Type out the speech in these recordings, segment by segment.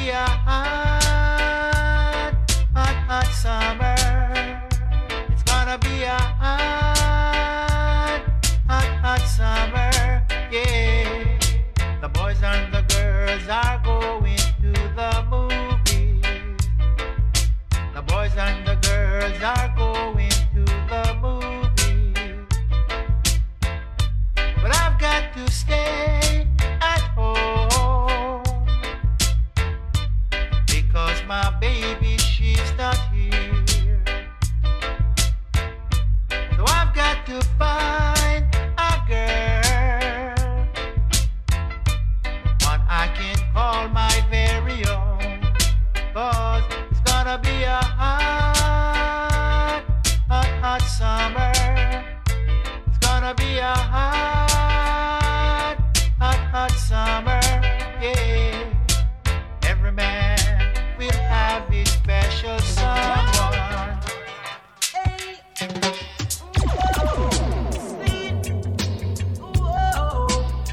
be a hot, hot, hot summer. It's gonna be a hot, hot, hot summer. Yeah, the boys and the girls are going to the movies. The boys and the girls are going to the movies. But I've got to stay at home because my baby, she's not here. So I've got to find a girl, one I can call my very own. Cause it's gonna be a hot, hot, hot summer. It's gonna be a hot, hot, hot summer. Yeah, every man will have his special someone. Hey, whoa, sweet, whoa,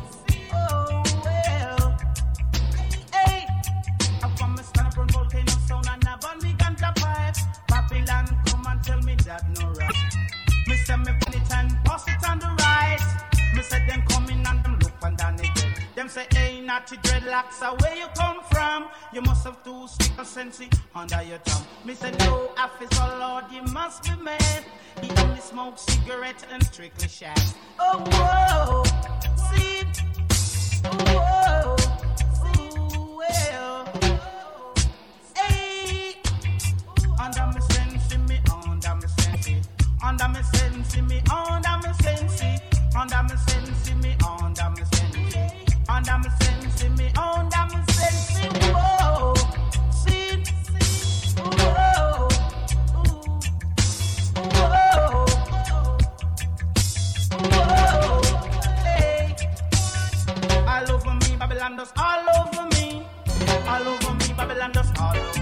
well. Hey, I'm from a stand-up on volcano sound and a burn me ganja pipe. Babylon, come and tell me that no right. Me say me put it and pass it on the right. Me say them come in and them look and down again. Them say, hey, naughty dreadlocks, where you come from? You must have two sticker sensei under your tongue. Me say, no, officer Lord, you must be mad. He only smokes cigarette and strictly shags. Oh, whoa, see, whoa, ooh, well. Hey, under me sense, me under me sense. Under me sense, me under me sense. Under me sense, me under me sense. Under me sense, me under me sense. Whoa, see, whoa, whoa, whoa, hey. All over me, Babylon does all over me. All over me, Babylon does all over me.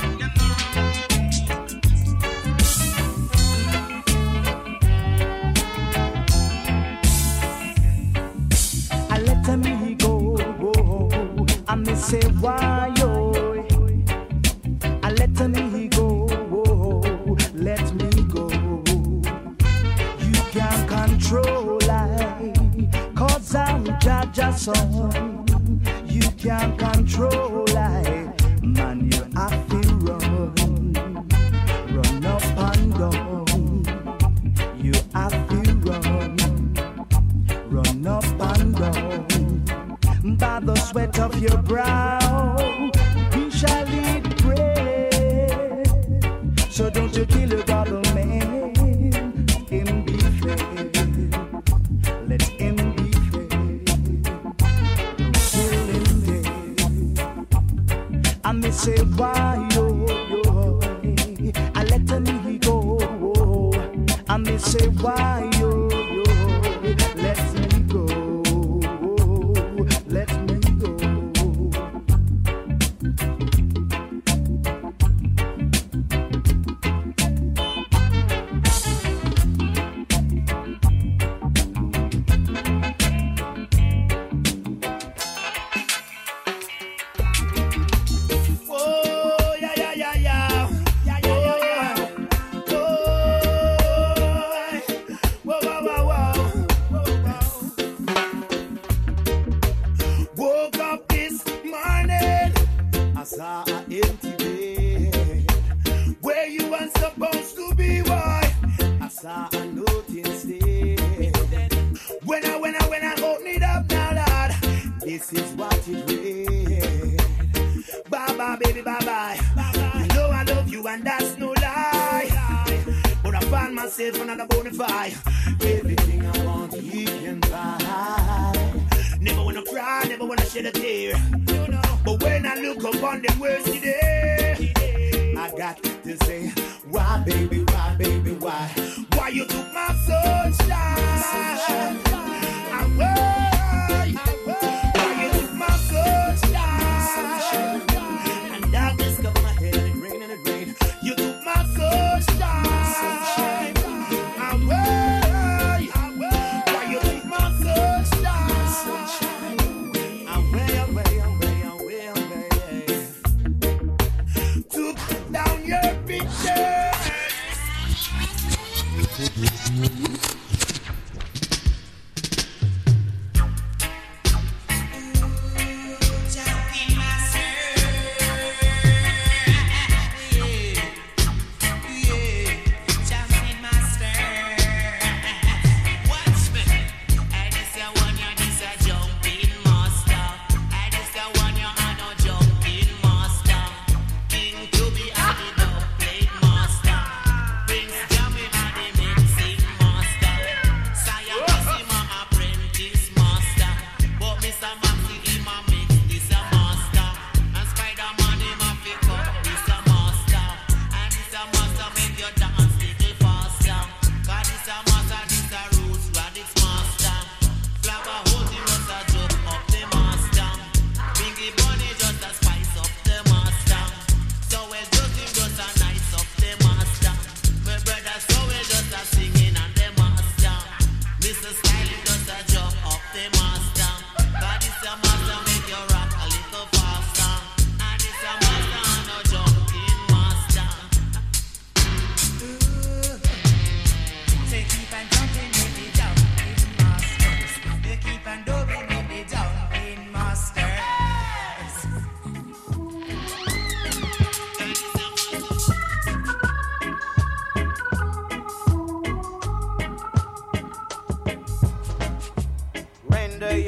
I let me go, and me say why yo. I let me go, let me go. You can't control I, cause I'm Jaja's son. You can't control I, man you have to run up and down. You have to run up and down. By the sweat of your brow, you shall eat bread. So don't you kill a government. Him be fair. Let him be fair. Don't kill him dead. And they say why yo. I let him go. And they say why yo. Let me go. Let me go. Oh, yeah, yeah, yeah, yeah. Yeah, yeah, yeah, yeah. Whoa, whoa, whoa, whoa, whoa. Woke up this morning, I saw an empty bed where you weren't supposed to be, boy. I saw a note instead. When I open it up now, Lord, this is what it read. Bye bye, baby, bye bye. You know I love you and that's no lie. But I find myself another bonafide. Everything I want, you can buy. Never wanna cry, never wanna shed a tear. But when I look upon the words today, I got to say, why, baby, why, baby, why? Why you took my sunshine? Why you took my sunshine? And darkness covered my head and it rained and it rained. You took my sunshine. Why you took my sunshine?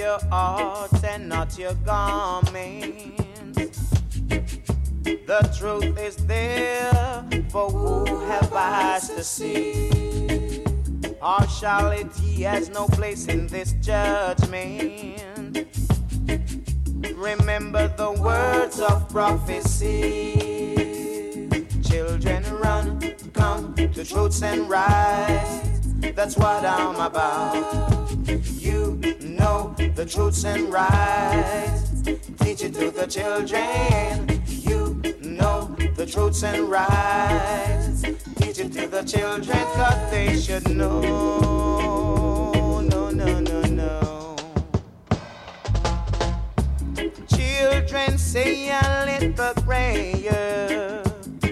your heart and not your garment. The truth is there for who have eyes to see. Partiality has no place in this judgment. Remember the words of prophecy. Children run, come to truths and rights. That's what I'm about. You know the truths and rights. Teach it to the children. You know the truths and rights. Teach it to the children, 'cause they should know. No, no, no, no. Children, say a little prayer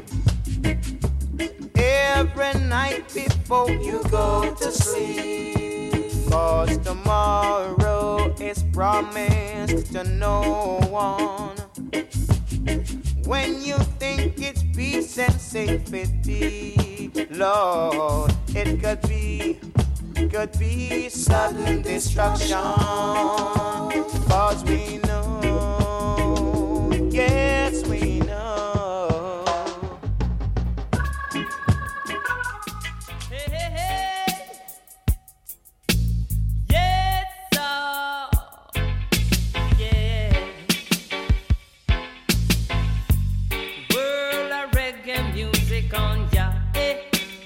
every night before you go to sleep. 'Cause tomorrow is promised to no one. When you think it's peace and safety, Lord, it could be sudden destruction. 'Cause we know, yes we know. Hey, hey, hey. Yes, sir. Yeah. World of reggae music on ya. Hey.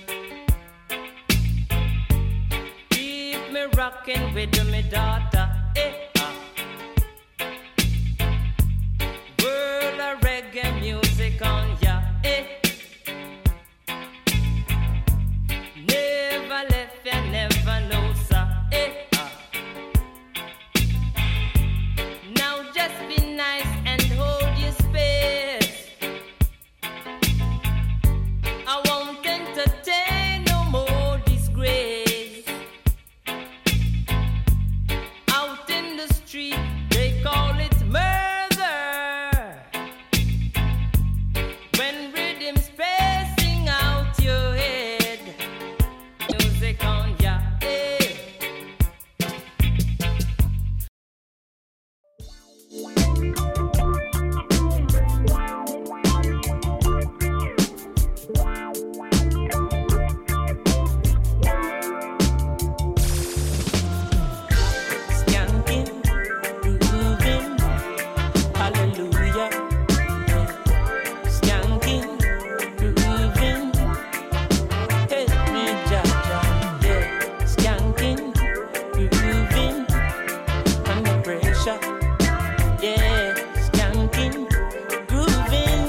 Keep me rocking with me daughter. Hey. World of reggae music on ya. Hey. Never left ya, never know, sir. Eh. Now just be nice and hold your space. I won't entertain no more disgrace. Out in the street, they call it murder. When rhythm's passing out your head. Music on ya, eh. Skanking, grooving, hallelujah. Skanking, grooving. Hey, me Jaja, yeah. Skanking, grooving, under pressure, yeah. Skanking, grooving,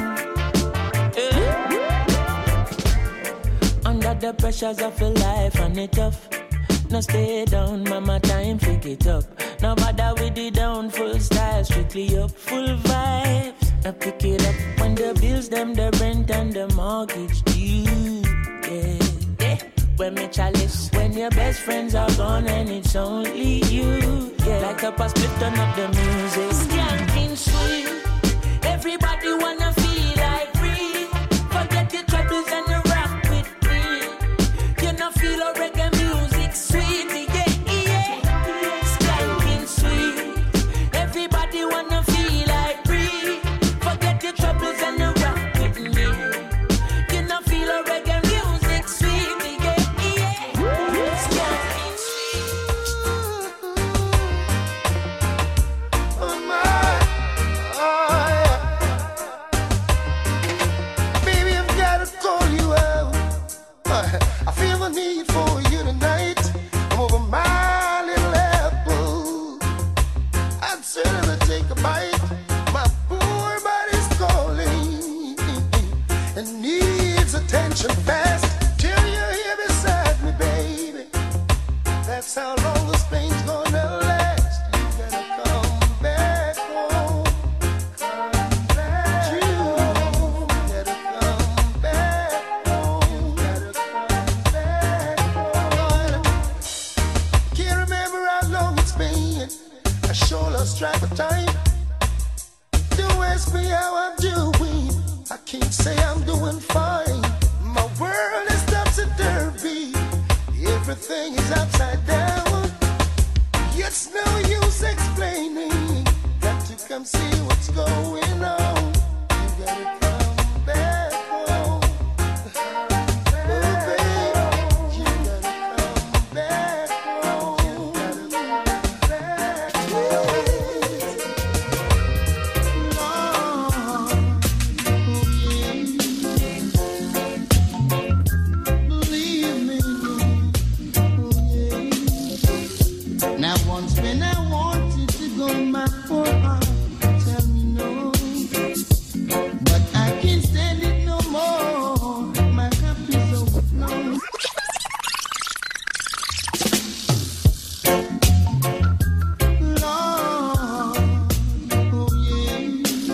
under the pressures of your life and it tough. No stay down, mama, time pick it up. No bother with the down, full style, strictly up, full vibes. I pick it up when the bills, them, the rent and the mortgage due. Yeah, yeah. When me chalice, when your best friends are gone and it's only you. Yeah, like a pass, split turn up the music. Skanking sweet, everybody wanna feel like free. Forget your troubles and the rock with me. You know feel a reggae music sweet, yeah, yeah. Skanking sweet, everybody wanna feel like free. Forget your troubles and the rock with me. You know feel a reggae music sweet, yeah, yeah. Skanking sweet. Oh my, oh yeah. Baby, I've gotta call you out. I feel the need for you tonight. I'm over my little apple. I'd certainly take a bite. My poor body's calling and needs attention fast. Till you're here beside me, baby. That's how long this pain's gonna last. You gotta come back home. Come back home. You gotta come back home. You gotta come back home. Can't remember how long it's been. I sure lost track of time. Don't ask me how I'm doing. I can't say I'm doing fine. My world is topsy-turvy. Everything is upside down. It's no use explaining. Got to come see what's going on. You gotta come back home. Oh, baby, you gotta come back home. You gotta come back home. Believe me, now once when I wanted to go my poor heart, tell me no, but I can't stand it no more. My cup is overflowing. Lord, oh yeah,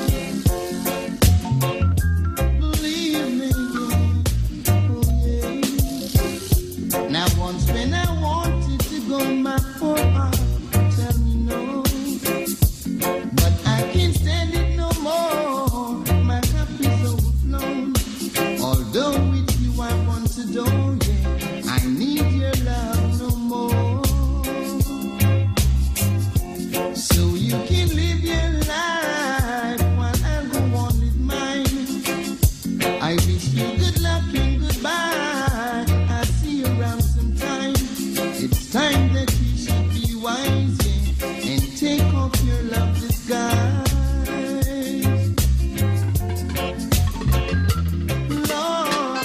believe me, oh yeah. Now once when I wanted to go my poor heart, tell me no, but I can't stand it no more. My cup is overflowing. Although with you I want to do, yeah, I need your love no more. So you can live your life while I go on with mine. I wish you good luck and goodbye. I'll see you around sometime. It's time that you should be wise, yeah, and take off your love disguise. Lord,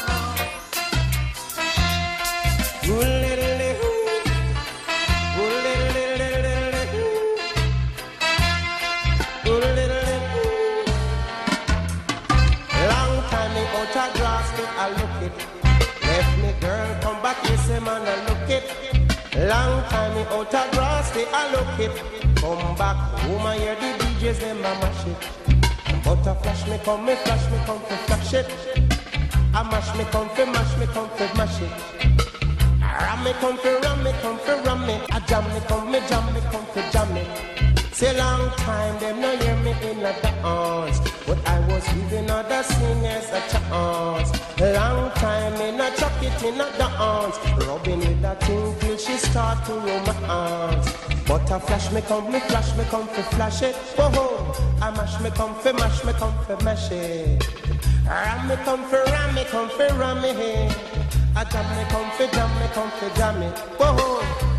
long time me out of grass, me I look it. Left me girl, come back, you say man I look it. Long time me out of grass, me I look it. Come back home I hear the DJs them a mash it. But a flash me come to flash it. I mash me come to mash me come to mash it. Ram me come to ram me come to ram me. I jam me come to jam it. Say long time them no hear me in the dance, but I was giving other singers a chance. Long time in a chuck it in a dance, rubbing with that thing till she start to romance. But a flash me come to flash it. Whoa, I mash me come to mash it. Ram me come to ram me. I jam me come to jam it. Whoa.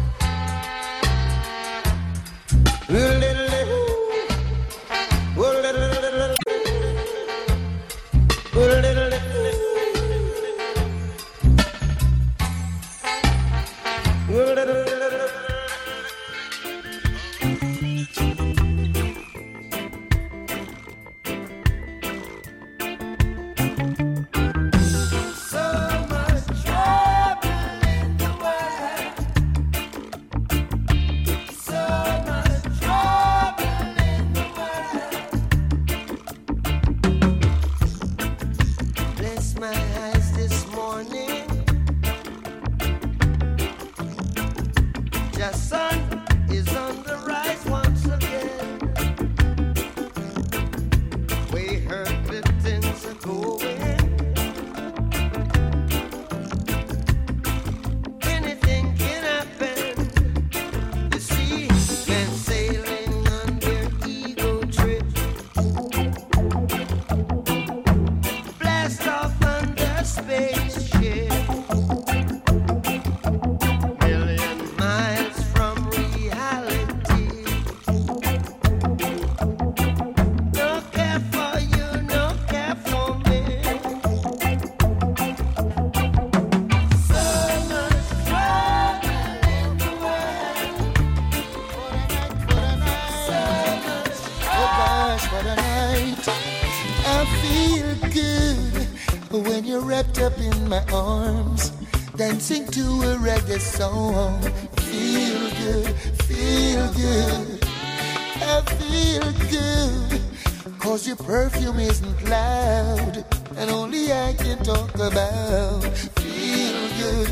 Wrapped up in my arms, dancing to a reggae song. Feel good, I feel good, 'cause your perfume isn't loud, and only I can talk about. Feel good,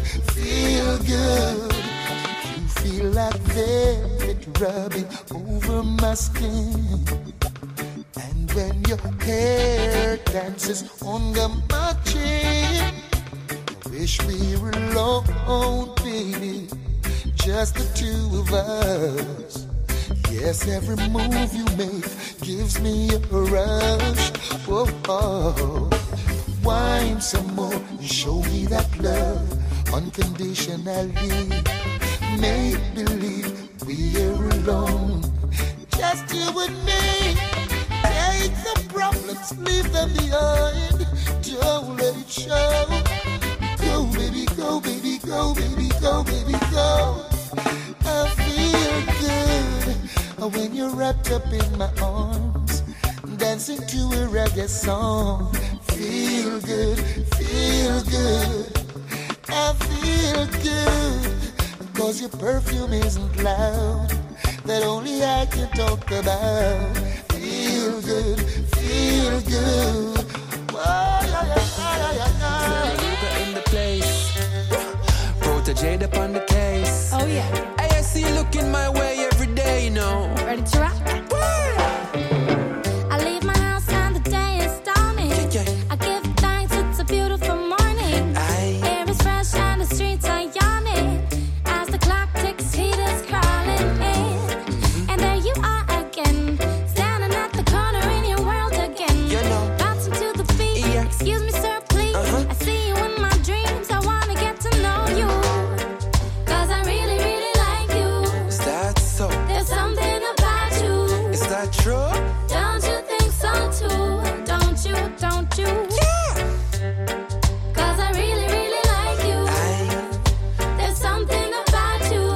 you feel like velvet rubbing over my skin. And when your hair dances under my chin, I wish we were alone, baby, just the two of us. Yes, every move you make gives me a rush. Whoa, oh. Wine some more and show me that love unconditionally. Make believe we're alone, just you and me. Take the problems, leave them behind. Don't let it show. Go, baby, go, baby, go, baby, go, baby, go. I feel good when you're wrapped up in my arms, dancing to a reggae song. Feel good, feel good. I feel good, 'cause your perfume isn't loud, that only I can talk about. Feel good, feel good. Whoa, yeah, yeah, yeah, yeah, yeah. Luca in the place, Protégé upon the case. Oh yeah. I see you looking my way every day, you know. Ready to rock? I leave my house and the day is dawning. I give thanks, it's a beautiful morning. Air is fresh and the streets are yawning. As the clock ticks, heat is crawling in. And there you are again, standing at the corner in your world again. You know. Bouncing to the beat. Yeah. Excuse me, sir, please. I see you in my dreams. I wanna get to know you, 'cause I really, really like you. Is that so? There's something about you. Is that true? Don't you think so too? Don't you, don't you? Yeah. 'Cause I really, really like you. There's something about you.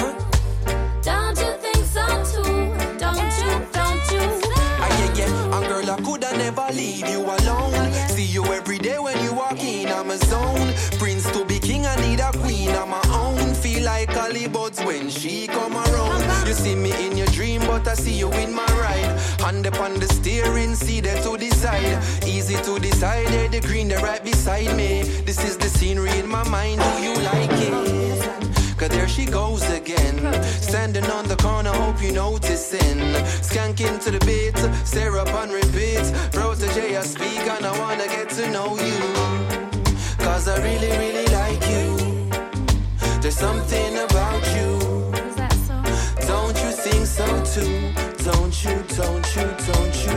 Don't you think so too? Don't you, don't you? Yeah. And girl, I coulda never leave you alone. See you every day when you walk in, I'm a zone. Prince to be king, I need a queen of my own. Feel like Holly Buds when she come around. You see me in your dream, but I see you in my ride. Hand upon the steering, see there to the side. Easy to decide, there the green, they're right beside me. This is the scenery in my mind, do you like it? 'Cause there she goes again, standing on the corner, hope you noticing. Skanking to the beat, stare up and repeat. Protégé, I speak and I wanna get to know you, 'cause I really, really like you. There's something about you. Is that so? Don't you think so too? Don't you, don't you, don't you?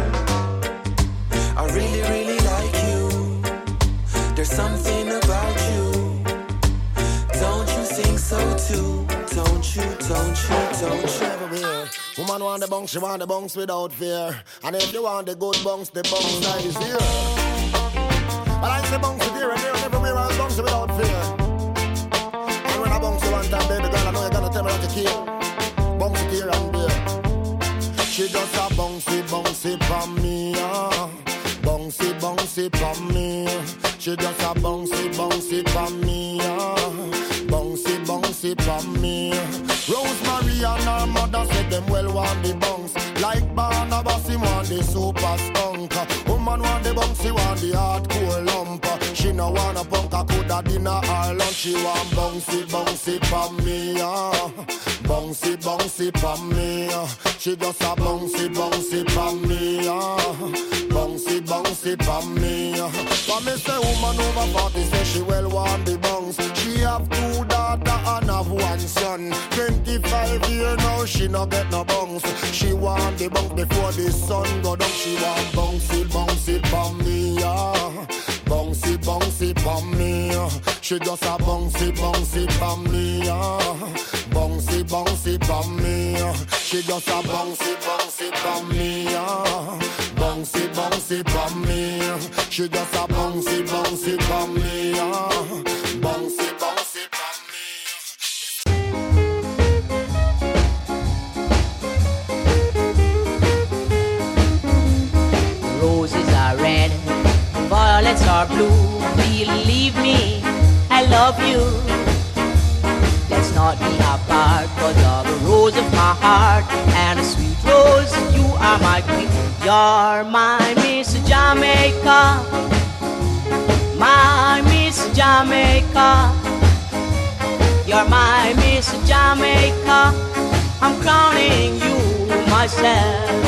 I really, really like you. There's something about you. Don't you think so too? Don't you, don't you, don't you? Everywhere. Woman want the bunks, she want the bunks without fear. And if you want the good bunks, the bunks side is here. But I say bunks is here and there, and everywhere else bunks without fear. And when I bunks you one time, baby girl, I know you're gonna tell me what to keep. Bunks is here and there. She just a bouncy for me, bouncy for me. She just a bouncy for me, bouncy for me. Rosemary and her mother said them well want the bunks. Like Barnabas, he want the super skunk. Woman want the bunks, he want the hardcore lump. She no want a punk, I coulda dinner or lunch. She want bouncy for me, bouncy for me. She just a bouncy for me, bouncy for me. But me say woman over 40 say she well want the bunks. She have 2 daughters and have 1 son. 25 years now she no get no bunks. She want the bunk before the sun go down. She want bouncy for me, bouncy for me. She just a bouncy for me, bouncy for me. She just a bouncy for me, bouncy for me. She just a bouncy for me, bouncy for me. Roses are red, violets are blue. Believe me, I love you. Let's not be apart, 'cause you're the rose of my heart, and a sweet rose, you are my queen. You're my Miss Jamaica, my Miss Jamaica. You're my Miss Jamaica, I'm crowning you myself.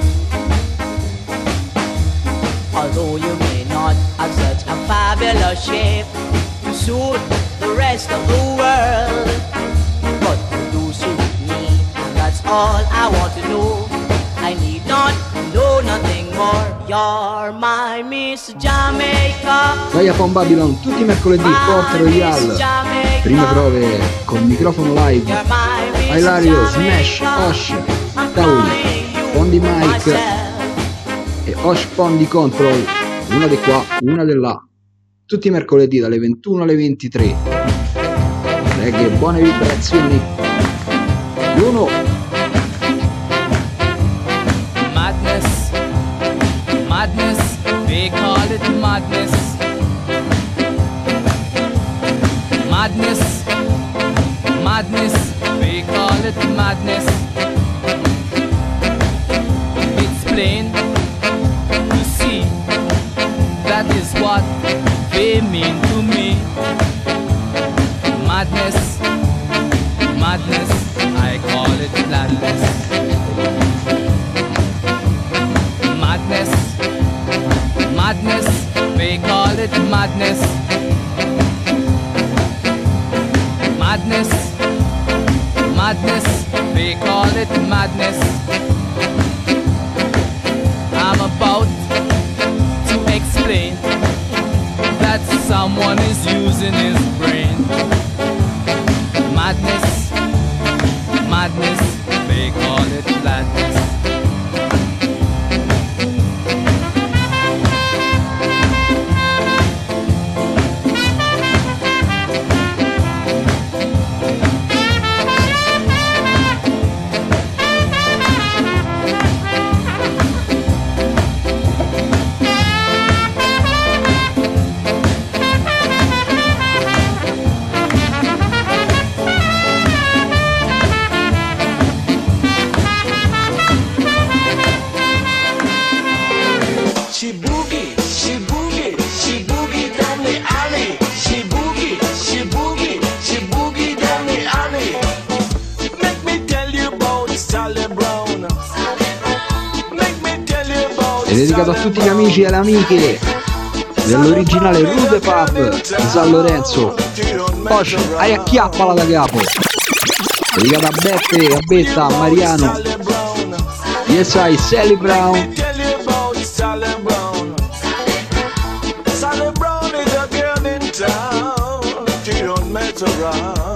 Although you may not have such a fabulous shape to suit the rest of the world, but you do suit me, and that's all I want to know. I need not know nothing more. You're my Miss Jamaica. Vai a Pon Babylon tutti i mercoledì, Port Royal. Prime prove con microfono live. Hilario, Smash, Osh, Tauli, Pondi Mike e Osh Pondi Control. Una di qua, una di là. Tutti i mercoledì dalle 21 alle 23. Reggae, buone vibrazioni. Uno. Madness, madness, they call it madness. Madness, madness, they call it madness. It's plain to see, that is what they mean to me. Madness, madness, I call it gladness. Madness, madness, they call it madness. Madness, madness, they call it madness. I'm about to explain that someone is using his brain. Madness, madness, they call it gladness. È dedicato a tutti gli amici e le amiche dell'originale Rude Pub di San Lorenzo. Osh, hai acchiappala da capo. Dedicato a Beppe, a Betta, a Mariano. Yes, I, Sally Brown. Sally Brown is a girl in town. She don't mess around.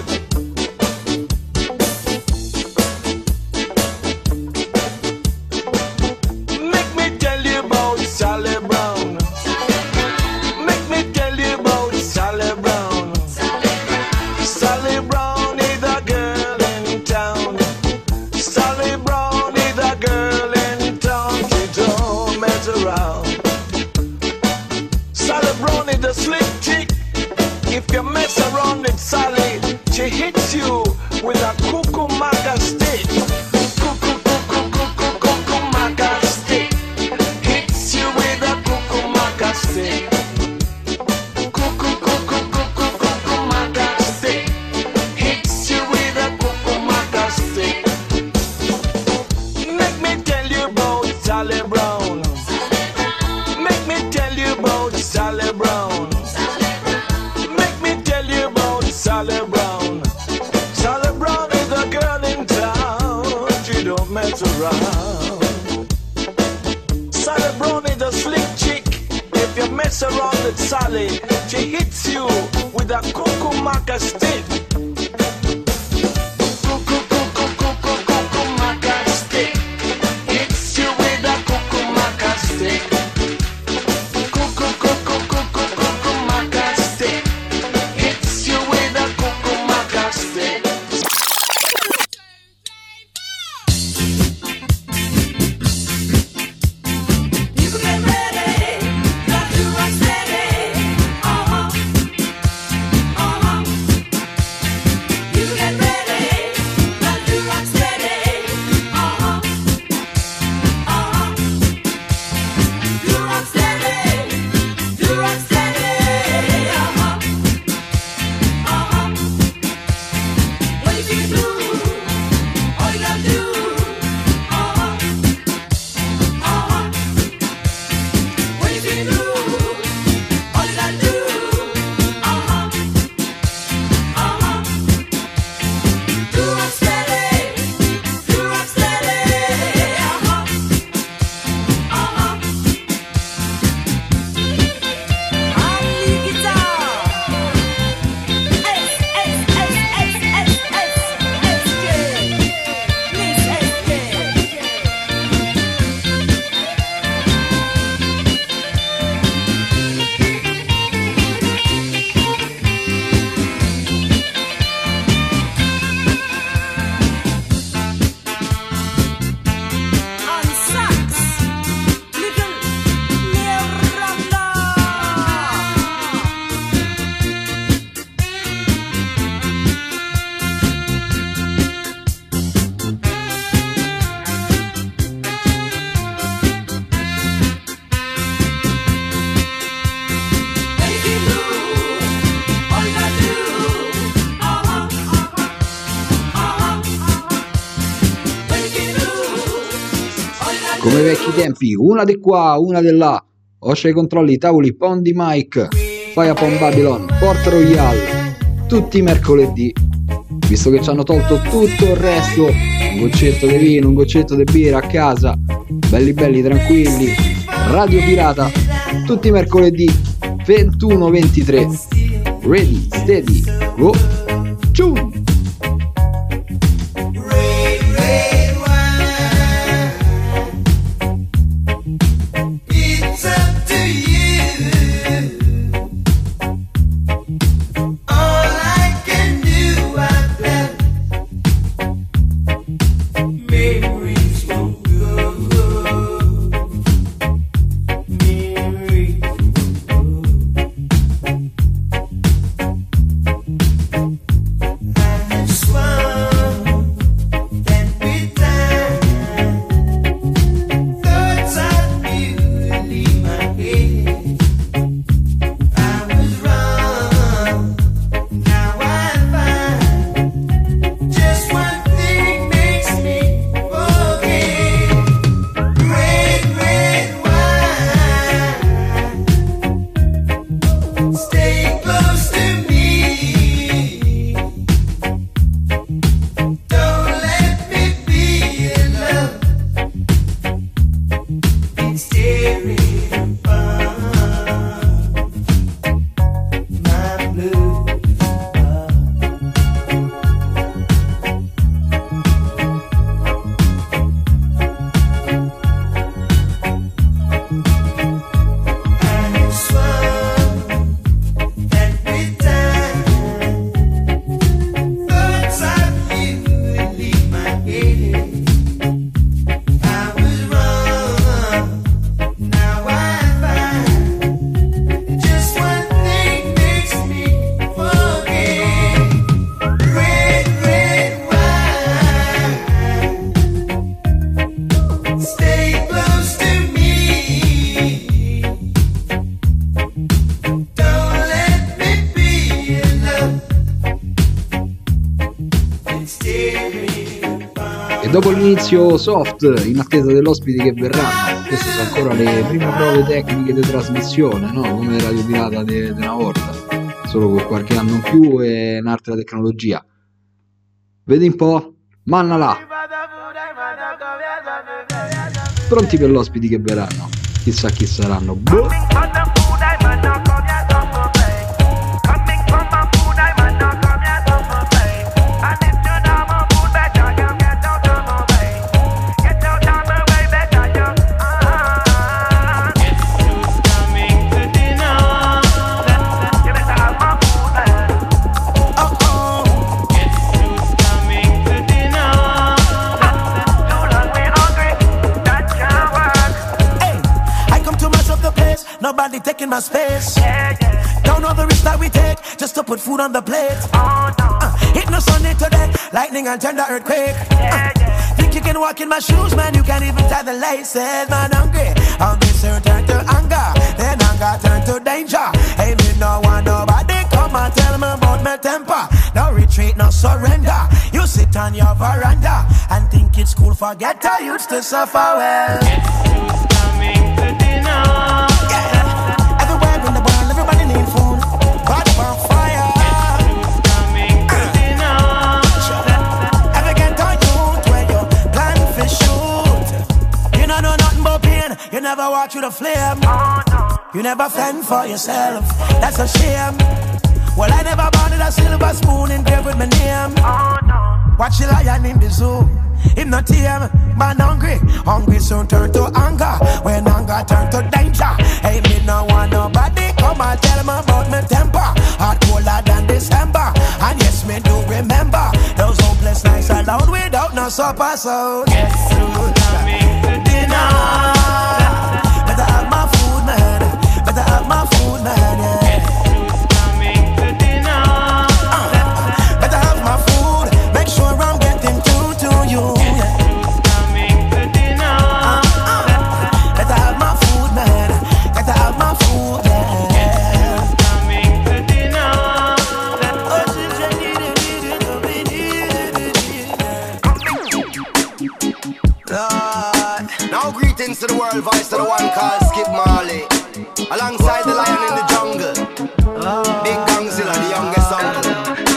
If you mess around with Sally, she hits you with a cuckoo maca stick. Cuckoo, cuckoo, cuckoo, cuckoo maca stick. Hits you with a cuckoo maca stick. Cuckoo, cuckoo, cuckoo, cuckoo maca stick. Hits you with a cuckoo maca stick. Make me tell you about Sally Brown. Make me tell you about Sally Brown. Sally Brown. Sally Brown is a girl in town. She don't mess around. Sally Brown is a slick chick. If you mess around with Sally, she hits you with a cuckoo maca stick. Cuckoo, cuckoo, cuckoo, cuckoo maca stick. Hits you with a cuckoo maca stick. Cuckoo, cuckoo, cuckoo, cuckoo maca stick. Hits you with a cuckoo maca stick. People get ready, got to rock steady. come ai vecchi tempi, una di qua, una di là. Oscia ai controlli, tavoli, Pondi Mike, Fire Upon Babylon, Port Royal, tutti i mercoledì. Visto che ci hanno tolto tutto il resto, un goccetto di vino, un goccetto di birra a casa, belli belli tranquilli, Radio Pirata, tutti i mercoledì 21-23. Ready, steady, go, ciao! Dopo l'inizio soft, in attesa degli ospiti che verranno, queste sono ancora le prime prove tecniche di trasmissione, no? Come Radio Pirata di una volta, solo con qualche anno in più e un'altra tecnologia. Vedi un po'? Manna là! Pronti per gli ospiti che verranno? Chissà chi saranno. Boh. Nobody taking my space. Don't know the risk that we take just to put food on the plate. Hit no Sunday today, lightning and thunder earthquake. Think you can walk in my shoes, man? You can't even tie the laces. Man, hungry, hungry soon turn to anger, then anger turn to danger. Hey, me no want nobody come and tell me about my temper. No retreat, no surrender. You sit on your veranda and think it's cool. Forget I used to suffer well. Coming to dinner. You never walk through the flame. You never fend for yourself. That's a shame. Well, I never wanted a silver spoon engraved with my name. Watch the lion in the zoo. Him not tame, man hungry. Hungry soon turn to anger. When anger turn to danger. Hey, me no want nobody come and tell me about my temper. Hot colder than December. And yes, me do remember those hopeless nights alone without no supper. So yes, coming to dinner. Better have my food, man. Better have my food, man. Yeah. Coming to dinner. Better have my food. Make sure I'm getting through to you. Yeah. Coming to dinner. Better have my food, man. Better have my food. Yeah. Coming to dinner. Now greetings alongside the lion in the jungle. Big Gangzilla, the youngest uncle.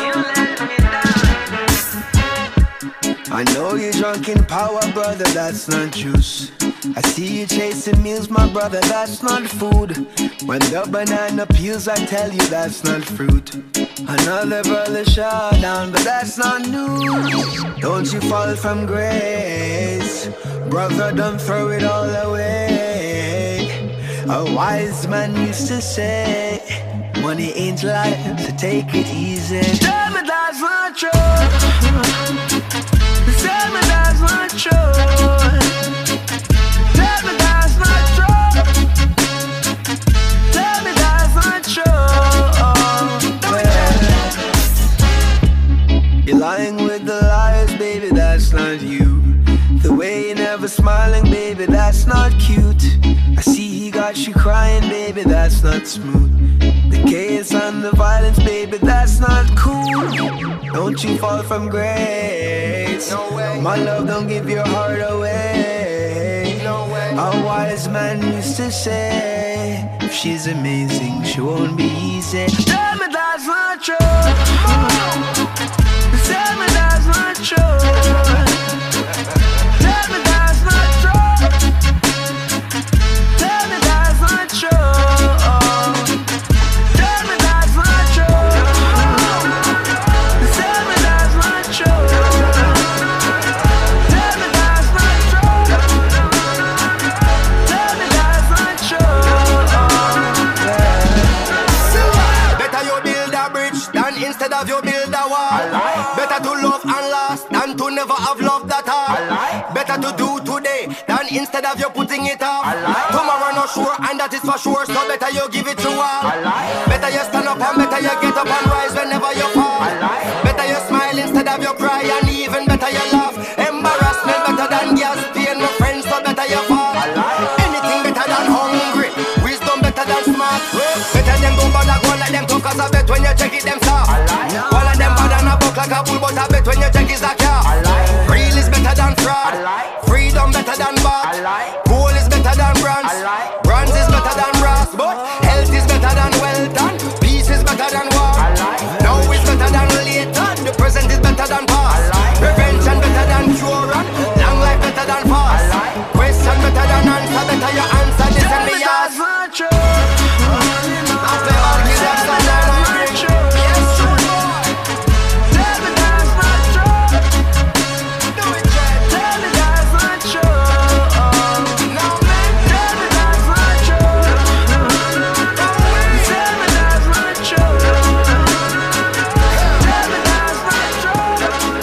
I know you're drunk in power, brother, that's not juice. I see you chasing meals, my brother, that's not food. When the banana peels, I tell you that's not fruit. Another brother shot down, but that's not news. Don't you fall from grace, brother, don't throw it all away. A wise man used to say, money ain't life, so take it easy. Tell me that's not true. Tell me that's not true. Tell me that's not true. Tell me that's not true. You're lying with the liars, baby, that's not you. The way you're never smiling, baby, that's not cute. I see he got you crying, baby, that's not smooth. The chaos and the violence, baby, that's not cool. Don't you fall from grace. No way. My love, don't give your heart away. No way. A wise man used to say, if she's amazing, she won't be easy. Tell me that's not true. Tell me that's not true. Tell me that's not true. Tell me that's not true. Tell me that's not true. Tell me that's not true. Tell me that's not true. Tell me that's not true. Better you build a bridge than instead of you build a wall. Better to love and last than to never have loved at all. Better to do today than instead of you putting it off. Tomorrow not sure and that is for sure, so better you give it to all. Better you stand up and better you get up and rise whenever you fall. Better you smile instead of you cry, and even better you laugh. Embarrassment better than gas pain, my friends, so better you fall. Anything better than hungry, wisdom better than smart. Better them go bad and go like them tough, cause I bet when you check it them soft. All of them bad and a buck like a bull, but I bet when you check is a car. Real is better than fraud, freedom better than bad. Gold is better than bronze, bronze is better than brass. But health is better than wealth and peace is better than war. Now is better than later, the present is better than past. Prevention better than cure and long life better than fast. Question better than answer, better your answer this and me ask. After all give them some knowledge. Yes, true boy. Tell me that's not true. Do it, Jen. Tell me that's not true. No man, tell me that's not true. Tell me that's not true. Tell me that's not true.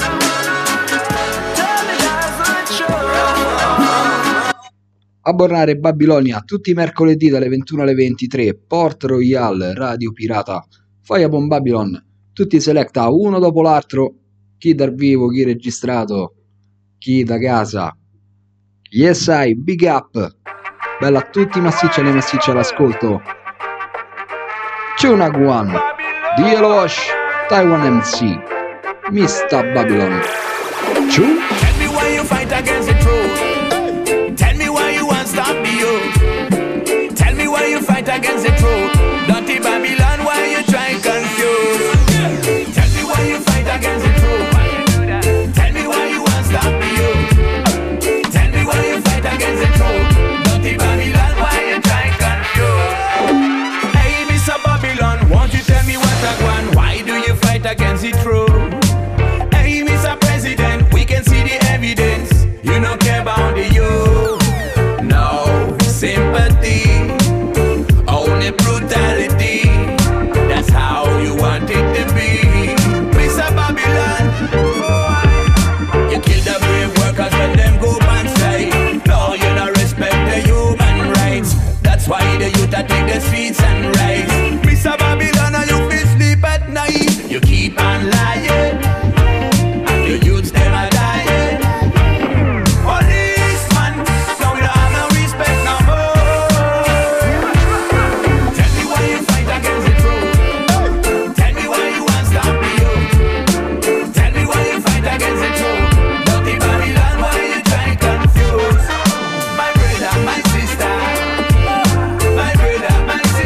Tell me that's not true. Abbonare Babilonia tutti i mercoledì dalle 21 alle 23, Port Royal Radio Pirata, Fire Bomb Babylon, tutti selecta uno dopo l'altro, chi dal vivo, chi registrato, chi da casa. Yes I, big up, bella a tutti, massiccia ne massiccia all'ascolto. Chuna Guan, Dielosh, Taiwan MC, Mr. Babylon. Chu? Tell me why you fight against the truth. Tell me why you want stop me, yo. Tell me why you fight against the truth. Dirty Babylon, why you try confuse? Tell me why you fight against the truth. Tell me why you want stop me, yo. Tell me why you fight against the truth. Dirty Babylon, why you try confuse? Hey, Mr. Babylon, won't you tell me what I want? Why do you fight against the truth? Hey, Mr. President, we can see the evidence. You don't care about the youth. No sympathy, only brutality. That's how you want it to be. Mr. Babylon, you kill the brave workers when them go on strike. No, you don't respect the human rights. That's why the youth are take the streets and rise. Mr. Babylon, you feel sleep at night. You keep on lying, and the youths them are dying. Policeman, now we don't have no respect no more. Tell me why you fight against the truth. Tell me why you want stop me, yo. Tell me why you fight against the truth. Dirty Babylon, why you try confuse? My brother, my sister, my brother, my sister.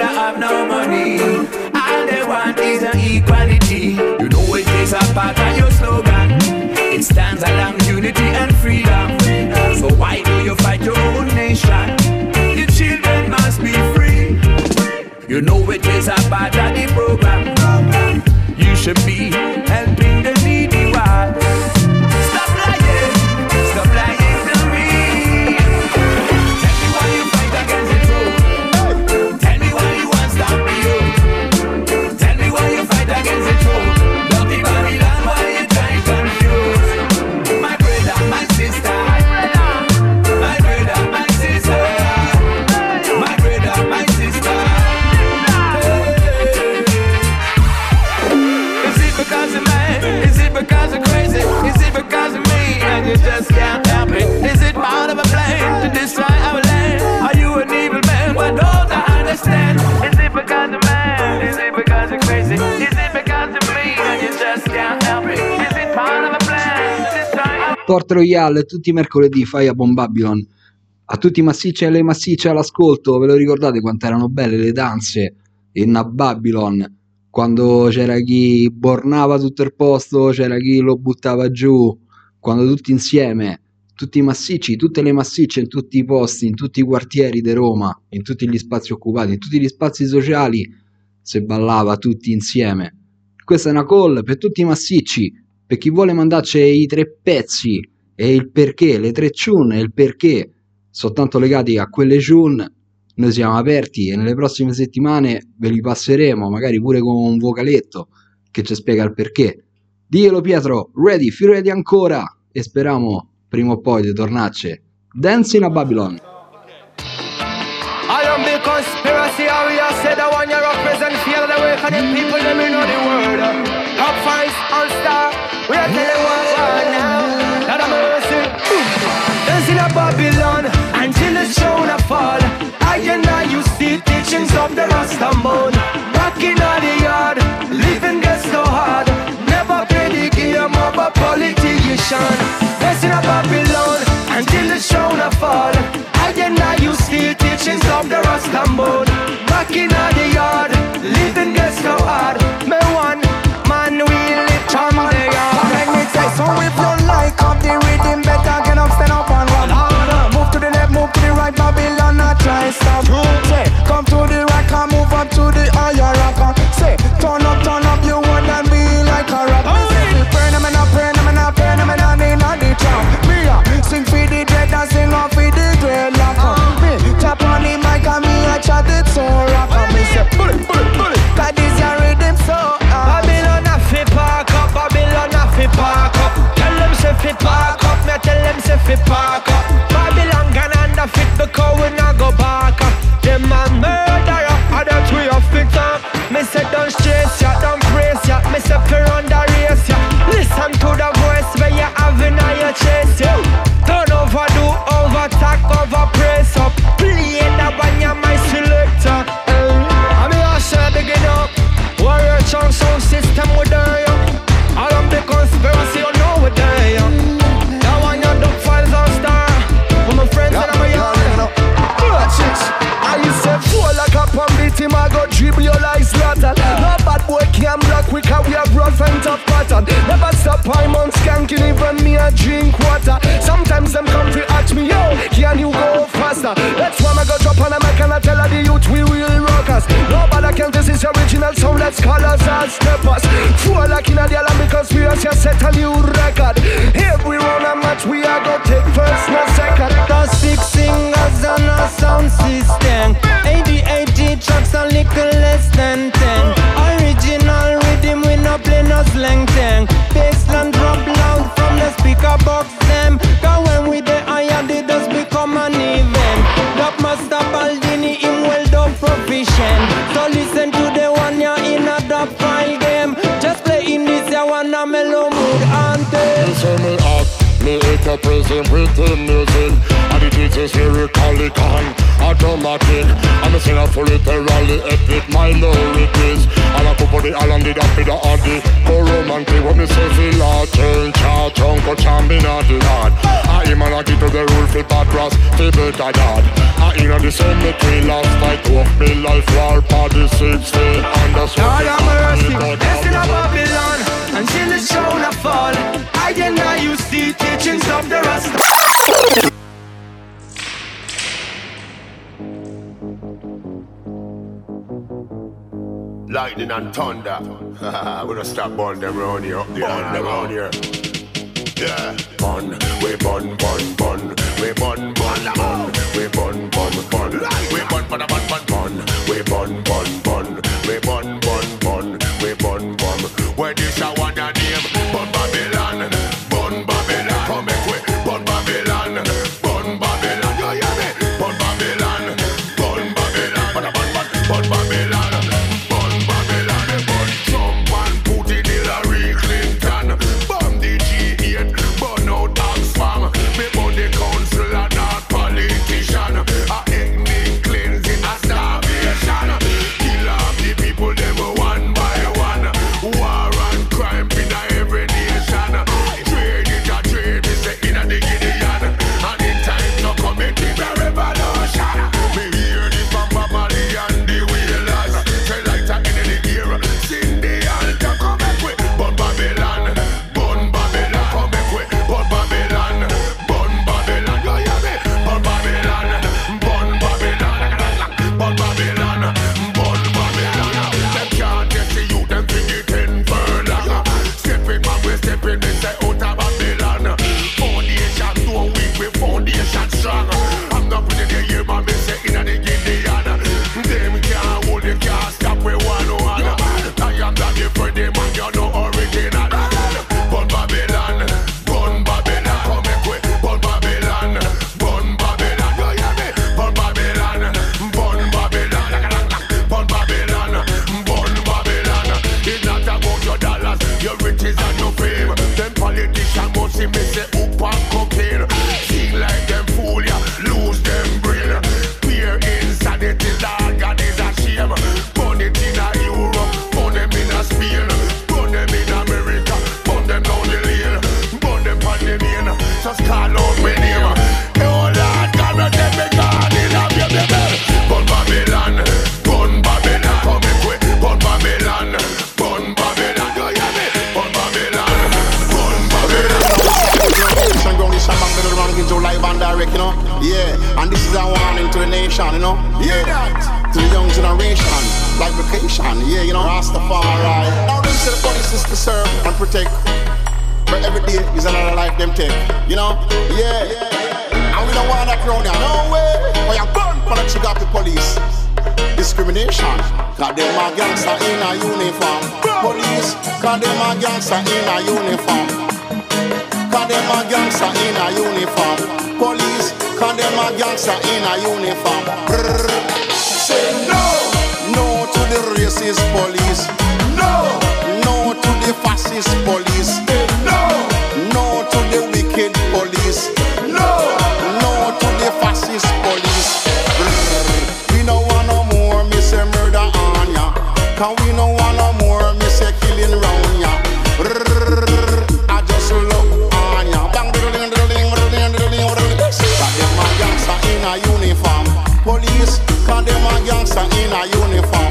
that have no money. All they want is an equality. You know it is a part of your slogan. It stands along unity and freedom. So why do you fight your own nation? The children must be free. You know it is a part of the program. You should be helping the needy ones. Stop lying to me. Tell me why you fight against the truth. Tell me why you want to stop the youth. Tell me why you fight against the truth. Dirty Babylon, why you trying to confuse my brother, my sister, my brother, my sister, my brother, my sister. Is it because of me? Is it because of crazy? Is it because of me? And you just can't help it. Is it part of a plan to destroy our land? Are you an evil man? Well, don't I understand? Is it because of man? Is it because of crazy? Is it because of me? And you just can't help it. Is it part of a plan to destroy our Port Royale tutti i mercoledì fai a Bomb Babylon. A tutti i massicci e le massicce all'ascolto, ve lo ricordate quanto erano belle le danze in a Babylon? Quando c'era chi bornava tutto il posto, c'era chi lo buttava giù, quando tutti insieme, tutti i massicci, tutte le massicce in tutti i posti, in tutti i quartieri di Roma, in tutti gli spazi occupati, in tutti gli spazi sociali, si ballava tutti insieme. Questa è una call per tutti i massicci, per chi vuole mandarci i 3 pezzi e il perché, le 3 tune e il perché, soltanto legati a quelle tune. Noi siamo aperti e nelle prossime settimane ve li passeremo, magari pure con un vocaletto che ci spiega il perché. Diglielo Pietro, ready, feel ready ancora, e speriamo prima o poi di tornarci. Dancing a Babylon. I am the conspiracy area, said the one you represent, feel the way, cause the people let me know the word. Top 5 all star, we are telling one right now, that I'm mercy. Dancing a Babylon, until the show na fall. I and I, you see teachings of the Rastaman. Rocking on the yard, living gets so hard. Never play the game of a politician. Dancing a Babylon, until the show na fall. I and I, you see teachings of the Rastaman. Rocking on the yard, living gets so hard. Me one man will live from the yard. Let me say, so if you like up the rhythm, better get up, stand up and run harder. Move to the left, move to the right, Babylon, not try stop. Say, come to the rock and move up to the higher rock. Say, turn up, you want and be like a rock. Say, burn them and up, burn them and up, burn them and up, they not the trap. Me sing for the dread and sing off for the dreadlock. Me tap on the mic and me a chat it so rock. Me say, bullet, cause this a rhythm so hard. Babylon a fi park up, Babylon a fi park up. Tell them say fi park up, me tell them say fi park up. Babylon can under fit because we not go back up. Them a murderer, and that's we a victim. Me say don't stress ya, don't praise ya. Me say fi run the race ya. Listen to the voice where you have in your chest ya. Don't overdo, overtalk, overpraise up. Play that one ya my selector. I mean I say begin up. Warrior Chunk sound system we there ya. All of the conspiracy you know we there ya. That one your dub files all star. For my friends and I'm a young. I say fool like a pump beat him, I go dribble your like slaughter. No bad boy can block quick, we have rough and tough pattern. Never stop, I'm on skanking, even me a drink water. Sometimes them come to ask me, yo, can you go faster? That's why I go drop on a mic and I tell her the youth we will rock us. Nobody can this is original sound, let's call us as steppers. Fool like in a the alarm because we are just set a new record. Every round a match we are go take first, no second. The 6 singers and a sound system. 80 tracks a little less than 10. Original rhythm we no play no slang tang. Bassline drop loud from the speaker box them. Cause when we the higher they just become an event. Dub Master Baldini him well done proficient. So listen to the one ya in a dub file game. Just play in this ya one a mellow mood anthem. Me hit a prison with the music. And the it is lyrically gone automatic. I'm a singer for literally epic, my lyric is. And I put for the island, did I be the oddy, go romantic. What me say feel like turn, cha, chunko, champion of the lad. I am a get to the rule for bad grass, for better dad. I in the cemetery last night, walk me life war, party 16. And that's what Lord have mercy, blessed in a Babylon, until the throne a fall. I and I you see teachings of the Rasta. Lightning and thunder. We don't stop burn them round here, burn them round here. Yeah, bun, we bun, bun, bun, we bun, bun, bun, we bun, bun, bun, we bun, bun, bun, bun, bun, we bun, bun, bun, we bun, bun, bun, we bun, bun. Where this a one a name? Bun Babylon, bun Babylon. Come make we bun Babylon, bun Babylon. You hear me? Bun Babylon, bun Babylon, bun bun bun, bun Babylon, bun Babylon. Bun Trump and Putin, Hillary Clinton, bun the G8, bun out Oxfam. Me bun the council and not politician. A ethnic cleansing, a starvation. Kill off the people, them one by one. War and crime in every nation. Trade it a trade, me say in a the Gideon. And in time to come it is a revolution. Me hear this from Bob Marley and the Wailers. Say like that in the ear, sing the anthem. Come back with Bun Babylon, Bun Babylon. Come back with Bun Babylon, Bun Babylon. You hear me? Bun Babylon, Bun Babylon, Bun Babylon, Bun Babylon. Them can't just see you, them think it in furlong. Stepping man, we stepping, they say out of Babylon. Foundation so weak, we foundation strong. I'm not putting the year, man, me say in a the Gideon. Them can't hold, they can't stop, we one. I am not different, them man, you know original. Bun Babylon, Bun Babylon. Come make we Bun Babylon, Bun Babylon. You hear me? Bun Babylon, Bun Babylon, Bun Babylon, Bun Babylon. It's not about your dollars, your riches and your fame. Them politicians must see me say up and cocaine. Sing like them fool ya, lose them brain. Fear insanity, Lord God is a shame. Burn it in a Europe, burn them in a Spain, burn them in America, burn them down the lane, burn them on the main. Just call out my name. Oh Lord God, let them be gone in a baby bed. Burn Babylon, Burn Babylon. Come make way, Burn Babylon, Burn Babylon. You hear me? Burn Babylon, Burn Babylon. This song going to run into live and direct, you know. Yeah, and this is a warning to the nation, you know. Yeah, to the young generation, like vacation. Yeah, you know, Rastafari. Now them say the police is to serve and protect, but every day is another life them take, you know. Yeah, and we don't want that crowd now. No way. We are born for the check of the police. Discrimination, cause them a gangster in a uniform. Police, cause them a gangster in a uniform. Cause them a gangster in a uniform. Police, cause them a gangster in a uniform. Brrr. Say no, no to the racist police. No, no to the fascist police. No, no to the wicked police. No, no to the fascist police. Brrr. We no want no more, me say murder on ya. Cause we no want no more, me say killing round ya. Brrr. I just love on ya. Bang, diddling, diddling, diddling, diddling, diddling. Cause them a gangster in a uniform. Police, cause them a gangster in a uniform.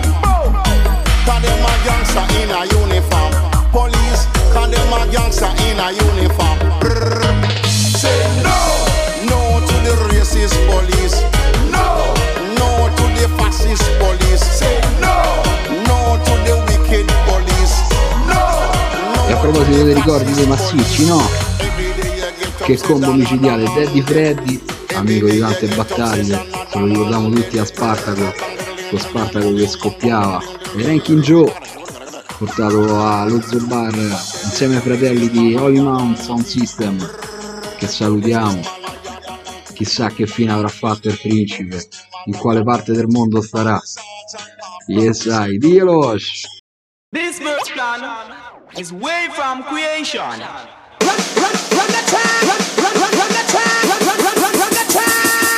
Cause them a gangster in a uniform. Police, cause them a gangster in a uniform. Brrr. Say no, no to the racist police. No, no to the fascist police. Say no, no to the wicked police. No, no. E a proposito dei ricordi dei massicci, no? Che combo micidiale, Daddy Freddy, amico di tante battaglie, ce lo ricordiamo tutti a Spartaco, lo Spartaco che scoppiava, e Ranking Joe, portato allo Zobar insieme ai fratelli di Holy Mount Sound System, che salutiamo. Chissà che fine avrà fatto il principe, in quale parte del mondo starà. Yes, I, Dielos. This birth plan is way from creation. Run the time, run the time, run the time.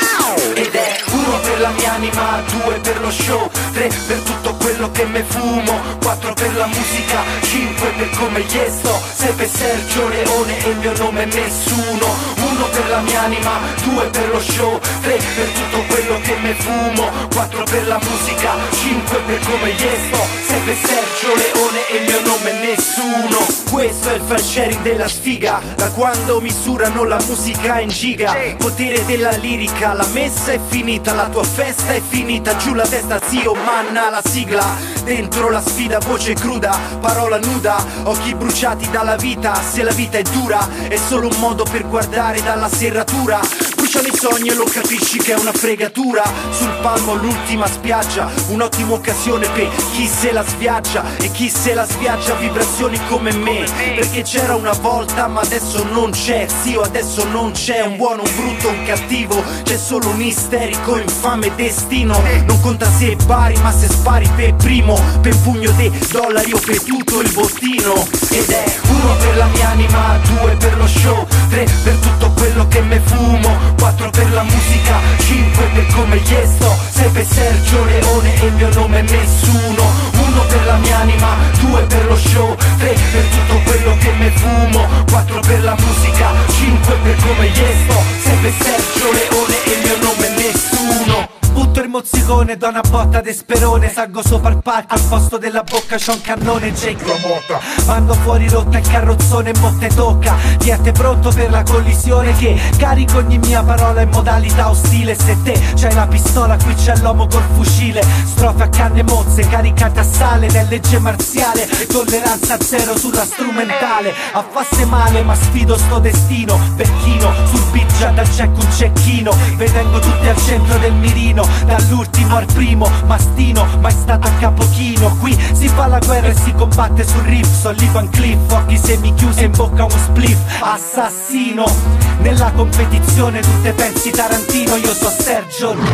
Ed è 1 per la mia anima, 2 per lo show, 3 per tutto quello che me fumo, 4 per la musica, 5 per come gli sto, 6 per Sergio Leone e il mio nome è nessuno. 1 per la mia anima, 2 per lo show, 3 per tutto quello che me fumo, 4 per la musica, 5 per come gli sto, 6 per Sergio Leone e il mio nome è nessuno. Questo è il file sharing della sfiga, da quando misurano la musica in giga. Potere della lirica, la messa è finita, la tua festa è finita, giù la testa zio, manna la sigla. Dentro la sfida, voce cruda, parola nuda, occhi bruciati dalla vita. Se la vita è dura, è solo un modo per guardare dalla serratura. Bruciano i sogni e lo capisci che è una fregatura. Sul palmo l'ultima spiaggia, un'ottima occasione per chi se la sviaggia. E chi se la sviaggia vibrazioni come me, perché c'era una volta ma adesso non c'è. Zio, adesso non c'è un buono, un brutto, un cattivo, c'è solo un isterico infame destino. Non conta se è pari ma se spari per primo, per un pugno di dollari o per tutto il bottino. Ed è 1 per la mia anima, 2 per lo show, 3 per tutto quello che me fumo, 4 per la musica, 5 per come gli sto, 6 per Sergio Leone e il mio nome è nessuno. 1 per la mia anima, 2 per lo show, 3 per tutto quello che me fumo, 4 per la musica, 5 per come gli sto, 6 per Sergio Leone e il mio nome è nessuno. Butto il mozzicone, do una botta de sperone, salgo sopra il palco, al posto della bocca c'ho un cannone Jake LaMotta. Mando fuori rotta il carrozzone e mo te tocca. Tiete pronto per la collisione che carico ogni mia parola in modalità ostile. Se te c'hai la pistola, qui c'è l'uomo col fucile. Strofe a canne mozze, caricate a sale nel legge marziale. Tolleranza zero sulla strumentale. Affasse male ma sfido sto destino. Vecchino, sul beat già dal check un cecchino. Vedengo tutti al centro del mirino, dall'ultimo al primo, mastino, mai stato a capochino. Qui si fa la guerra e si combatte sul riff. Sono Van Cliff, occhi semichiusi in bocca uno spliff. Assassino, nella competizione tu te pensi Tarantino, io so Sergio. 1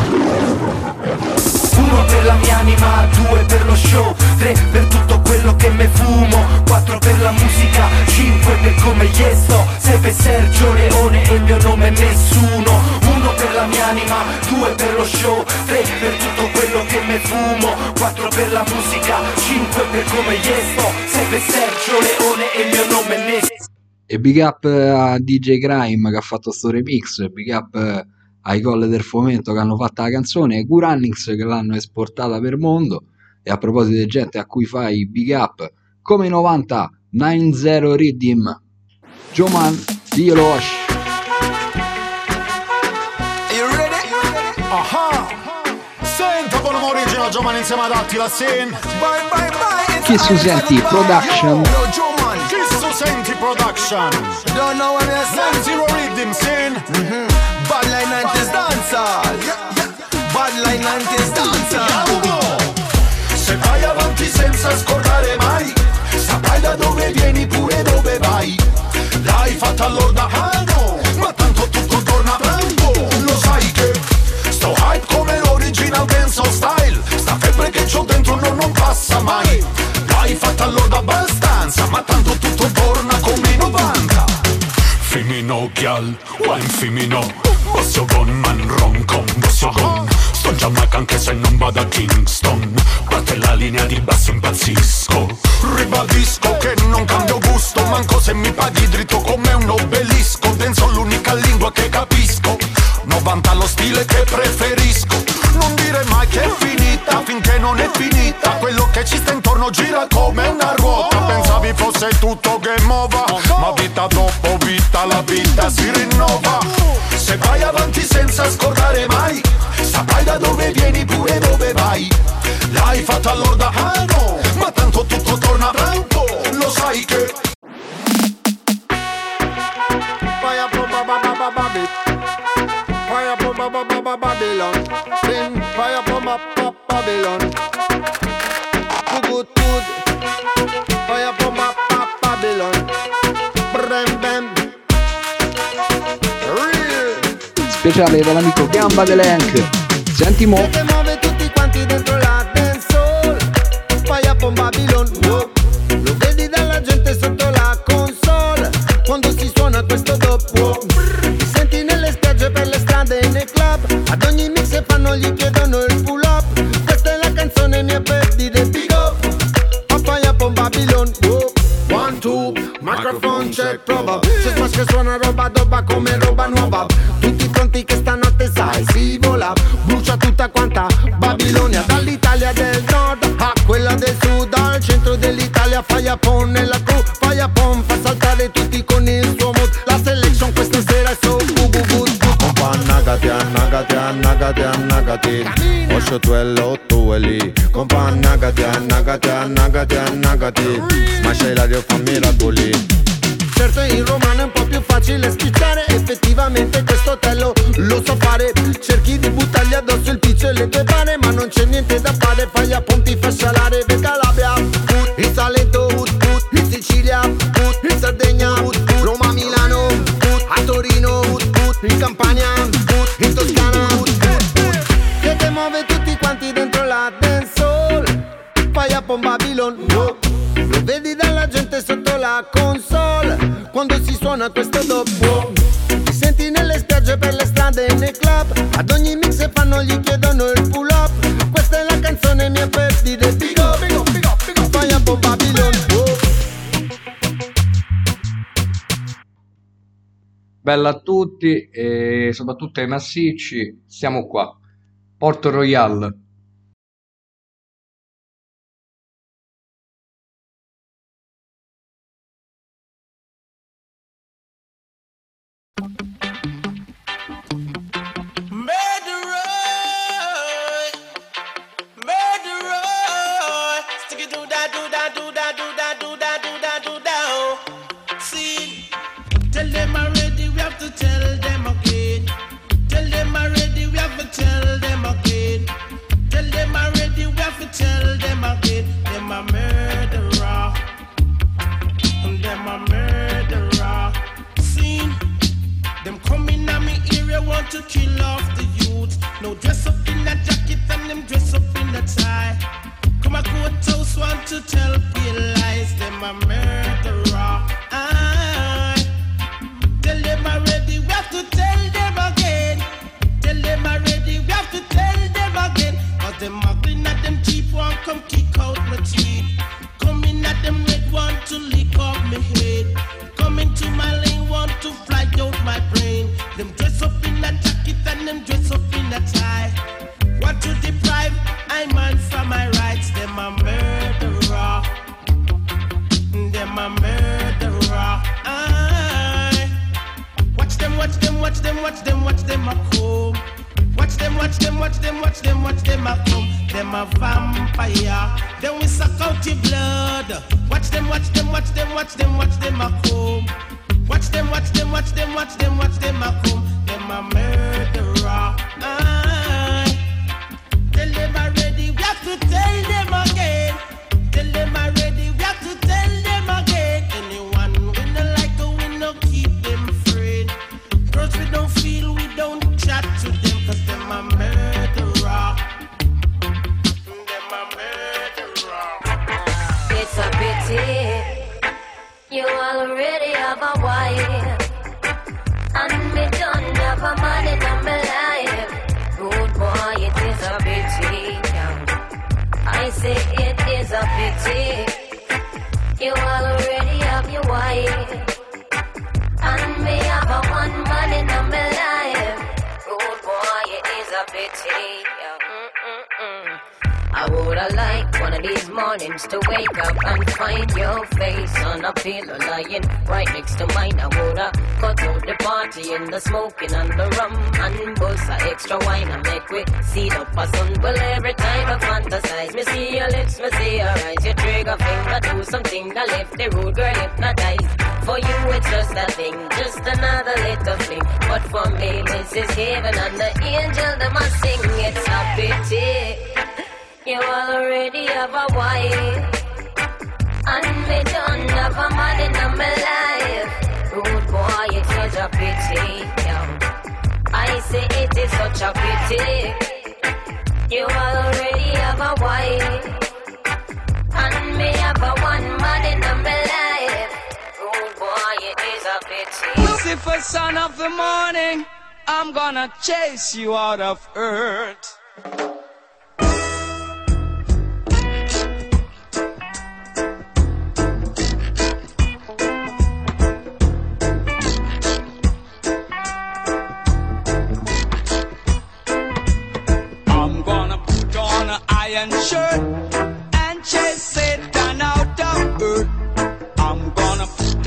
per la mia anima, 2 per lo show, 3 per tutto quello che me fumo, 4 per la musica, 5 per come gli sto, 6 per Sergio Leone e il mio nome è nessuno. 1 per la mia anima, 2 per lo show, 3 per tutto quello che me fumo, 4 per la musica, 5 per come gli sto, 6 per Sergio Leone e il mio nome è nessuno. E big up a DJ Crime che ha fatto sto remix, big up ai Colle del Fomento che hanno fatto la canzone, e Q-Runnings che l'hanno esportata per mondo. E a proposito di gente a cui fai big up, come 90 90 Rhythm, Joman, diglielo Wash. Aha! Senta con l'original Joman insieme ad Attila Sin. Bye bye bye. Chi su senti production. Chi su senti production. Don't know what you're saying. Zero Rhythm Sin. Bad line 90s dancehall. Bad line 90s dancehall. Se vai avanti senza scordare mai, saprai da dove vieni pure dove vai. L'hai fatta allora, ah no, ma tanto tutto torna franco. Lo sai che sto hype come l'original dancehall style. Sta febbre che c'ho dentro non passa mai. L'hai fatta allora abbastanza, ma tanto tutto torna come i 90. Femino gal, wine femino. Bossio gon, man ron con bossio gon. Sto in Giamaica anche se non vado a Kingston. Parte la linea di basso impazzisco. Ribadisco che non cambio gusto, manco se mi paghi dritto come un obelisco. Penso l'unica lingua che capisco, 90 lo stile che preferisco. Non dire mai che è finita finché non è finita. Quello che ci sta intorno gira come una ruota. Pensavi fosse tutto game over, ma vita dopo vita la vita si rinnova. Se vai avanti senza scordare mai, saprai da dove vieni pure dove vai. L'hai fatta allora, ah no, ma tanto tutto torna franco. Lo sai che Babylon, then fire from Babylon. Good, fire from Babylon. Bam, bam. Speciale per l'amico Gamba Delenk. Senti mo. Che muove tutti quanti dentro la dancehall. Fire from Babylon. Wow. Lo vedi dalla gente sotto la console quando si suona questo dopo. Ti senti nelle spiagge, per le strade e nei club. Ad ogni two, microphone check, prova. C'è smash che suona roba d'obba come roba nuova. Tutti pronti che stanotte sai, si vola. Brucia tutta quanta Babilonia, dall'Italia del nord a quella del sud, al centro dell'Italia. Fayapon nella crew, Fayapon fa saltare tutti con il suo mood. La selection questa sera è so good. Compa annagati, annagati, annagati, annagati. Osho tuello tueli. Compa annagati, annagati, annagati, annagati. Smasha Ilario fa miracoli. Certo in romano è un po' più facile spicciare. Effettivamente questo tello lo so fare. Cerchi di buttargli addosso il piccio e le tue pane, ma non c'è niente da fare. Fai a punti, fa scialare. Per Calabria, in Salento, in Sicilia, in Sardegna, Roma, Milano, a Torino, in Campania, in Toscana. Che te muove tutti quanti dentro la dancehall. Fai a Babylon, no. Lo vedi dalla gente sotto la console quando si suona questo dopo. Ti senti nelle spiagge, per le strade e nei club. Ad ogni mix che fanno gli chiedono il pull up. Questa è la canzone mia per dire big up, big up, big up, big up. Fai a Babylon, oh. Bella a tutti e soprattutto ai massicci, siamo qua. Porto Royal. Tell them again, them a murderer. Them a murderer. See, them coming at me area want to kill off the youth. No dress up in a jacket and them dress up in a tie. Come a courthouse want to tell pale lies. Them a murderer. Tell them already, we have to tell them again. Tell them already, we have to tell them again. Cause them muggling at them cheap one come kick out my teeth. Coming at them red want to lick off my head. Coming to my lane want to fly out my brain. Them dress up in a jacket and them dress up in a tie. Want to deprive I man from my rights. Them a murderer. Them a murderer. Watch them, watch them, watch them, watch them, watch them a come. Watch them, watch them, watch them, watch them, watch them a come. Them a vampire. Then we suck out your blood. Watch them, watch them, watch them, watch them, watch them a come. Watch them, watch them, watch them, watch them, watch them a come. Them a murderer. Tell them already, we have to tell them again. Tell them already, we have to tell them again. Anyone we no like, we no keep them free. Girls we don't feel, we don't chat to them. Cause them a murderer. Them a murderer. It's a pity you already have a wife, and me don't have a man in my life. Good boy, it is a pity. I say it is a pity you already have your wife, and me have a one man in my life. Good boy, it is a pity. I woulda liked one of these mornings to wake up and find your face on a pillow lying right next to mine. I woulda cut out the party and the smoking and the rum and buzz a extra wine and make we seat up a sun. Well, every time I fantasize, me see your lips, me see your eyes. Your trigger finger do something that left the rude girl hypnotized. For you it's just a thing, just another little fling. But for me this is heaven and the angel them a sing. It's a pity you already have a wife, and me don't have a man in my life. Rude boy, it is a pity. I say it is such a pity you already have a wife, and me have a one man in my life. Rude boy, it is a pity. Lucifer, son of the morning, I'm gonna chase you out of earth.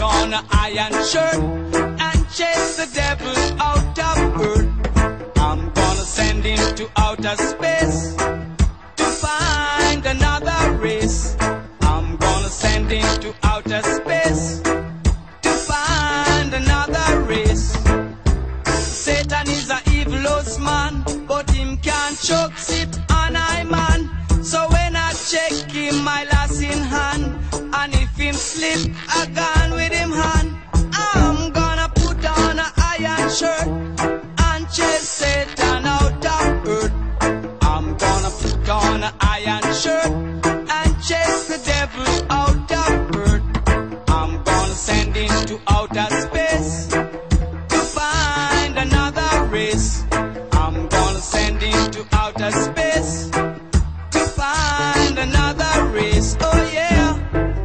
on an iron shirt and chase the devil out of earth. I'm gonna send him to outer space to find another race. I'm gonna send him to outer space to find another race. Satan is a evilous man, but him can't choke sit on I man. So when I check him, my lass in hand, and if him slip, I gone with him hand. I'm gonna put on an iron shirt and chase Satan out of earth. I'm gonna put on an iron shirt and chase the devil out of earth. I'm gonna send him to outer space to find another race. I'm gonna send him to outer space to find another race. Oh yeah.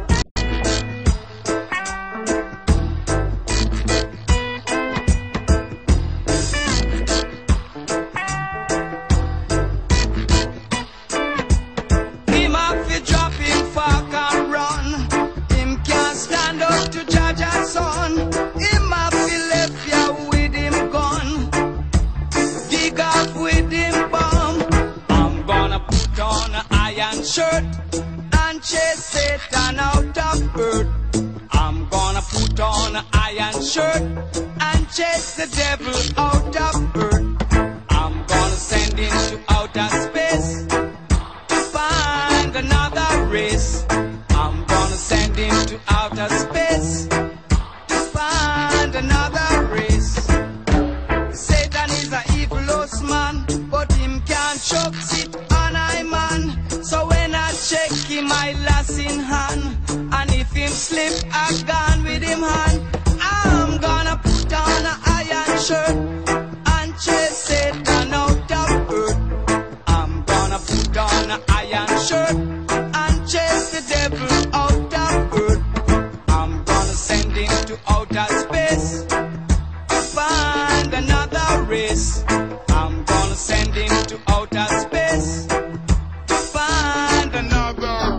Him have to drop him fork and run. Him can't stand up to Jaja's son. Him have to left ya with him gun. Dig off with him bomb. I'm gonna put on an iron shirt and chase Satan out of earth. I'm gonna put on an iron shirt and chase the devil out of earth. I'm gonna send him to outer space to find another race. I'm gonna send him to outer space to find another race. Satan is a evilous man, but him can't choke sit on I man. So when I check him, I lass in hand, and if him slip, I gone with him hand. I'm gonna put on an iron shirt and chase Satan out of earth. I'm gonna put on an iron shirt and chase the devil out of earth. I'm gonna send him to outer space to find another race. I'm gonna send him to outer space to find another.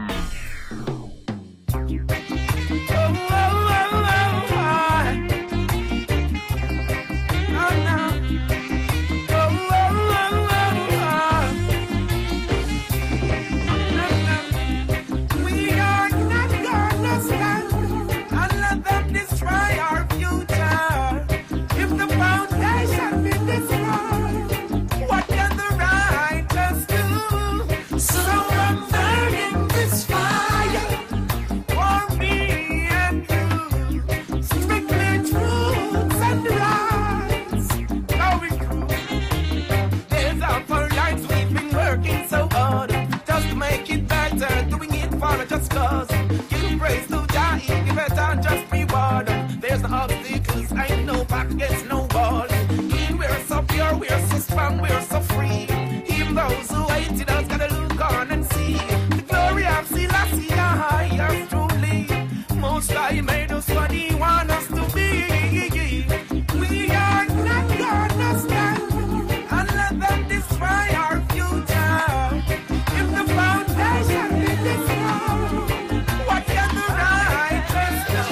We are not gonna stand and let them destroy our future. If the foundation be destroyed, what can the righteous do? So I'm burning this fire for me and you. Strictly truths and rights going through. Days out for lights, we've been working so hard just to make it better, doing it for a just cause. Give praise to Jah, give it and just reward. There's no obstacles, ain't no back against no wall. We're so pure, we're so strong, we're so free. Even those who hated us gotta look on and see the glory of Selassie, yours truly. Most High made us what He want us to be. We are not gonna stand and let them destroy our future. If the foundation is destroyed, what can the righteous do?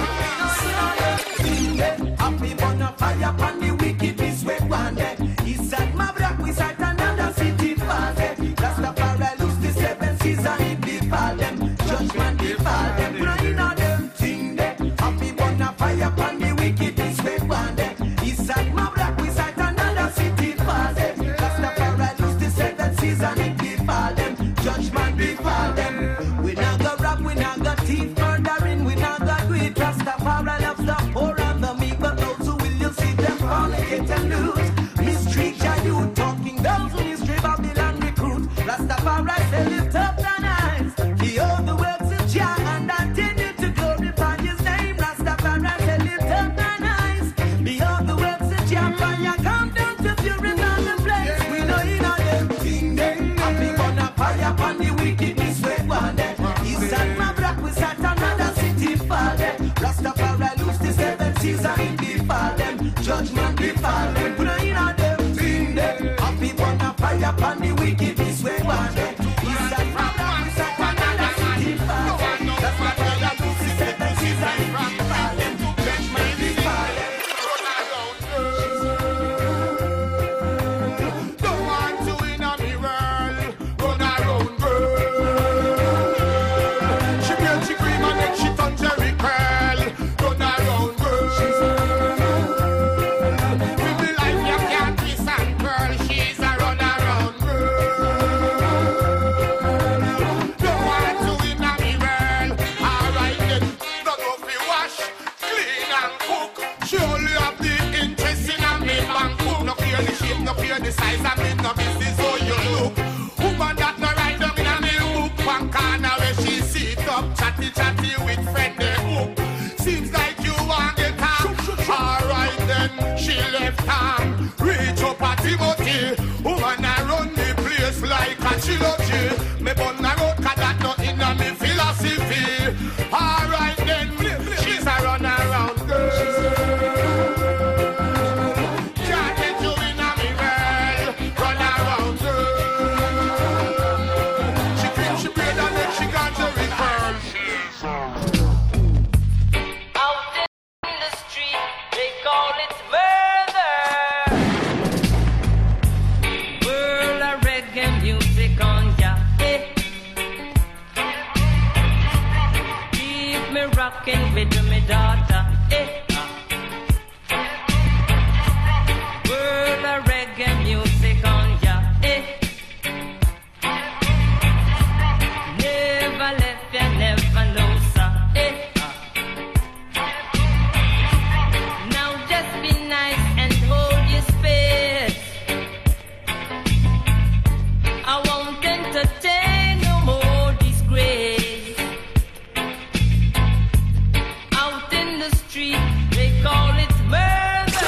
Happy burn up fire upon the wickedness we wanted. He said, my black, we sight another city fallen. Rastafari lose the 7 seas and He befall them. Judgment befall them. Put in all them thing there. Happy burn up fire upon the wickedness we wanted. He said, my black, we sight another city fallen. Rastafari lose the 7 seas and He befall them. Judgment befall them. We not go rob, we not go thief, murdering, we not go do it. Rastafari loves the poor and the meek, but those who will you see them fornicate and lose. Mistreat your youth, talking those who mistreat Babylon recruit. Rastafari say lift up thine eyes, behold the works of Jah, and continue to glorify His name. Rastafari say lift up thine eyes, behold the works of Jah, and you come down to purify the place. We know you know them thing there. Happy burn up fire upon the wickedness we wanted. He said my black, we sat another city fallen. Rastafari eyes, I mean no business how you look. Woman that no right down in a me hook. One corner where she sit up, chatty with friend they hook. Seems like you want get up. Alright then, she left arm, reach up at Timothy. Woman I run the place like a trilogy. Me bun a road 'cause that not in a me philosophy. Alright then, she's a run around girl. Can't get you in a me world. Run around girl. She claims she paid and then she got to return. Out in the street, they call it murder. World of reggae music on ya. Keep me rocking with me daughter. World of reggae music on ya. Never left ya, never lose ya. Now just be nice and hold your space. I won't entertain no more disgrace. Out in the street, they call it murder.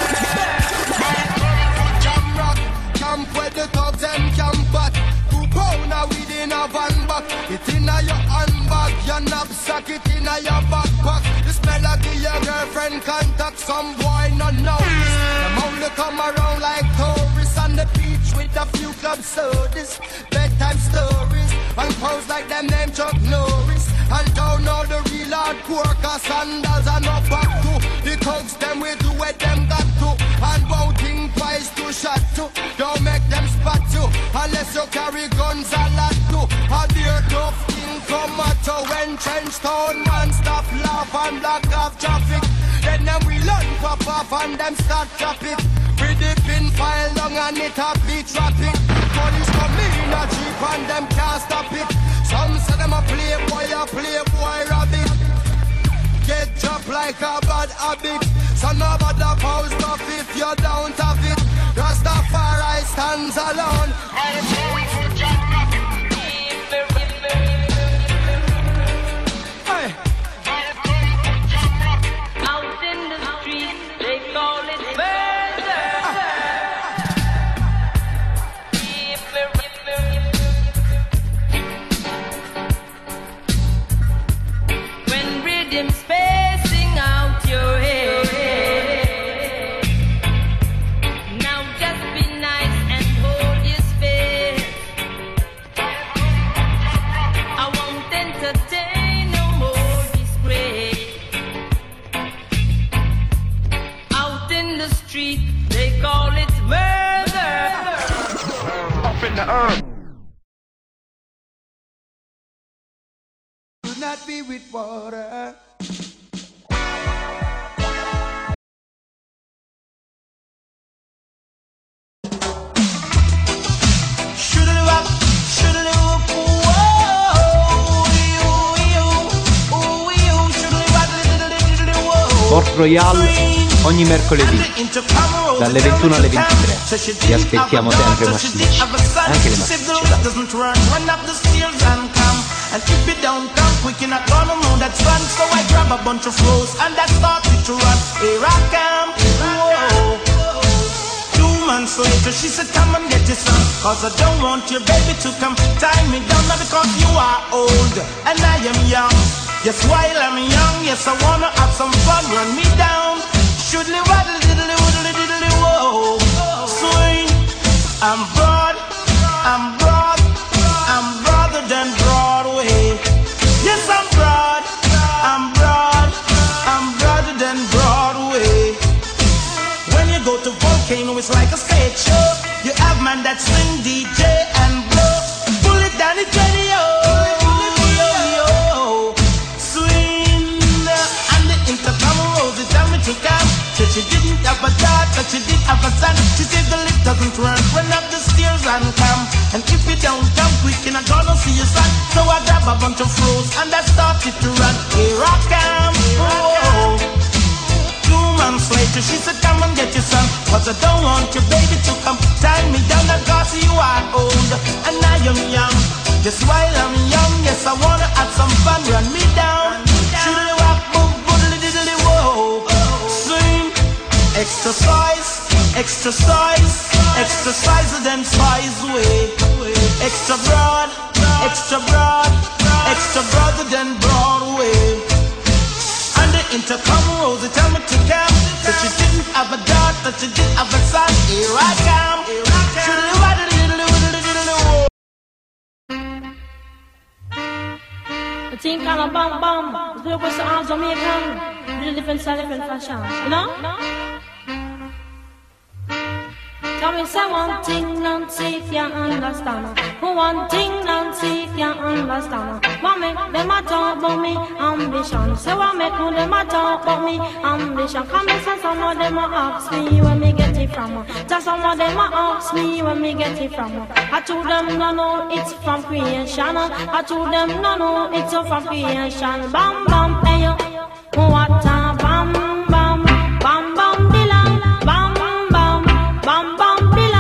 Jam rock, camp where the thugs and camp at. 2 pound a weed in a van back. It in a your handbag, your knapsack, it in a your backpack. The smell of your girlfriend contact, some boy not know this. Them only come around like tourists on the beach with a few club sodas, bedtime stories, and pose like them name Chuck Norris. And don't know the real hardcore, 'cause sandals are not back to. The thugs them we do what them got to. And won't think twice to shot to. Don't make them spot you, unless you carry guns a lot to. A dear tough thing come at you when trench town man stop laugh and block off traffic. Then them we learn pop off and them start chop it. With the pin file long and it a beat traffic. Police come in a jeep and them can't stop it. Some say them a playboy rabbit. Get dropped like a bad habit. So nobody post off if you don't have it. Rastafari stands alone. Out in the street, they call it murder. When rhythm's spacing out your head, now just be nice and hold your space. I won't entertain no more disgrace. Out in the street, they call it murder. Up in the earth. Could not be with water. Port Royal ogni mercoledì dalle 21 alle 23. Vi aspettiamo sempre massicci, anche le massicce. And if you don't come quick, you're not gonna know that's fun. So I grab a bunch of flows and I started to run. Here I come, whoa. 2 months later, she said, come and get your son. 'Cause I don't want your baby to come tie me down. Not because you are old and I am young. Yes, while I'm young, yes, I wanna have some fun. Run me down. Shoodly waddle diddly woodly diddly whoa. Swing, I'm broad, I'm broad, I'm broader than Broadway. Yes, I'm broad, I'm broad, I'm broader than Broadway. When you go to Volcano, it's like a stage show. You have man that swing, DJ and blow. Pull it down, it's ready, yo, yo, yo. Swing, and the intercom rose, it tell me to come. Said she didn't have a daughter, but she did have a son. She said the lift doesn't run up the stairs and come. And if you don't come quick, you're not gonna see your son. So I grab a bunch of flows and I started to run. Here I come, oh. 2 months later, she said, come and get your son. 'Cause I don't want your baby to come tie me down. Not you are old and I am young. Just while I'm young, yes, I wanna have some fun. Run me down. Shiddly whack, boom, boodly diddly whoa. Swing, exercise, exercise, exercise them spies way. Extra broad, extra broad, extra broader than Broadway. And the intercom Rosie tell me to come, that she didn't have a daughter, that she didn't have a son. Here I come. Shiddly waddly diddly diddly diddly whoa. The thing kind of bam bam. It's real all Jamaican. Really different style, different fashion. You know? Tell me say one thing, Nancy, if you understand. One thing, Nancy, if you understand. What make them a talk about me ambition? Say what make them a talk about me ambition? Come and say some of them a ask me where me get it from. Just some of them a ask me where me get it from. I told them no, no, it's from creation. I told them no, no, it's from creation. Bam, bam, hey, what a bam, bam, bam, bam, bilang, bam, bam, bam, bam.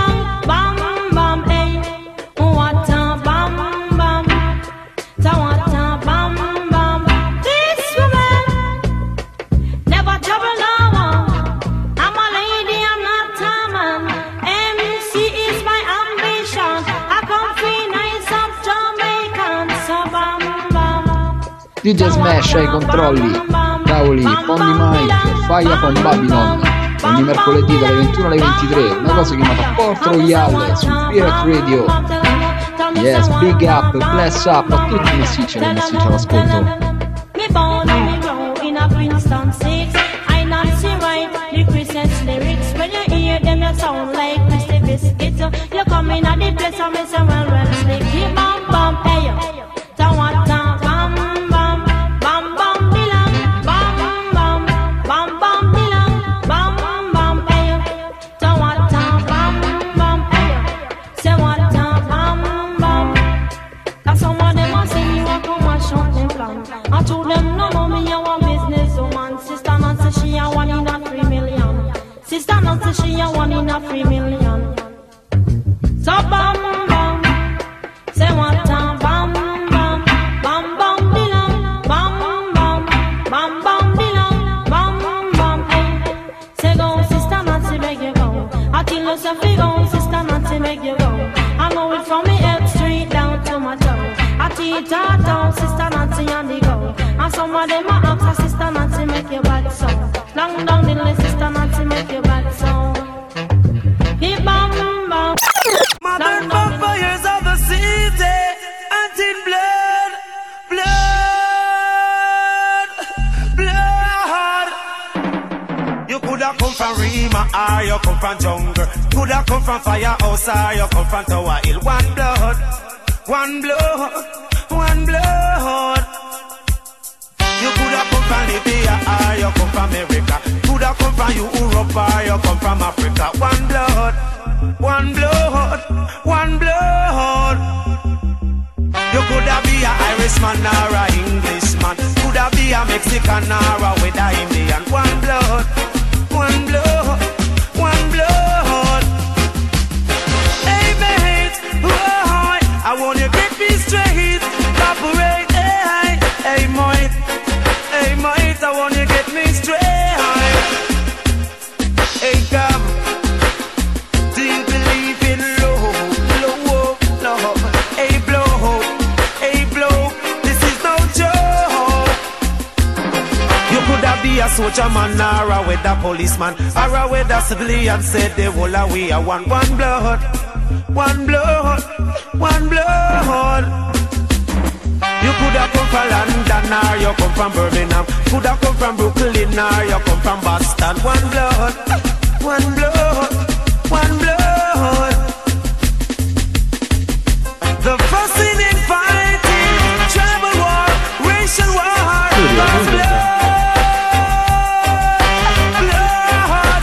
DJ Smash ai controlli, tavoli, Fondi Mike, Fire from Babylon, ogni mercoledì dalle 21 alle 23, una cosa chiamata Port Royale su Pirate Radio. Yes, big up, bless up a tutti i messicci e le messicce all'ascolto. Me born and me grow in a Princeton 6. I not see right the Christmas lyrics. When you hear them you sound like Christy Biscuit. You come in at the place and me say well slick. Keep bam bam hey yo. Tawata bam bam bam bam bilang bam bam bam bam bilang bam bam hey yo. Tawata bam bam hey yo. Say what bam bam. That's some of them a sing you a come and shut them plan. I told them no no me a one business woman. Sister Nancy she a one in a 3 million. Sister Nancy she a one in a 3 million. So bam bam. Say what bam bam bam bam bilang bam bam bam bam bilang bam bam hey. Say go Sister Nancy make you go. I tell you say fi go Sister Nancy make you go. I know it from me head straight down to my toe. I teach her down Sister Nancy on the go. And some of them a ask her Sister Nancy make you bad so. Long down the list Sister Nancy make you bad so. Hey bam bam. Modern vampires of the city, hunting blood, blood, blood. You coulda come from Rima or you come from jungle. Coulda come from Firehouse or you come from Tower Hill. One blood, one blood, one blood. You coulda come from Libya or you come from America. Coulda come from Europe or you come from Africa. One blood, one blood, one blood. You coulda be a Irishman or a Englishman. Coulda be a Mexican or a with a Indian. One blood, one blood, one blood. Hey mate, whoa, I want you get me straight. Operate, hey, hey mate, hey mate, I want you get me straight. Hey come. Do you believe in love, love, love? Hey blow, this is no joke. You coulda be a soldier man or a weather policeman or a weather civilian. Said the whole of we are one blood, one blood, one blood. You coulda come from London or you come from Birmingham. Coulda come from Brooklyn or you come from Boston. One blood, one blood, one blood. The fussing and fighting, tribal war, racial war, blood, blood.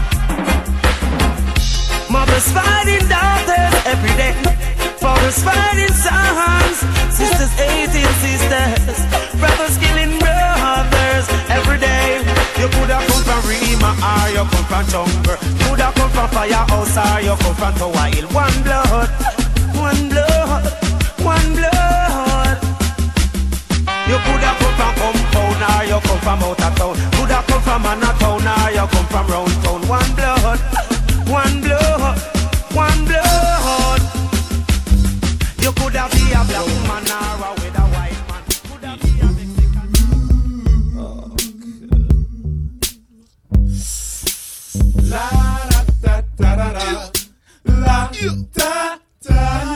Mothers fighting daughters every day. Fathers fighting sons, sisters hating sisters, brothers killing brothers every day. You coulda come from Rima or you come from jungle. Coulda come from firehouse or you come from the wild. One blood, one blood, one blood. You coulda come from compound or you come from out of town. Coulda come from Anatown or you come from round town. One blood, one blood, one blood. You coulda be a black man or a with a white man. Coulda be a Mexican. La da da da da, la da da,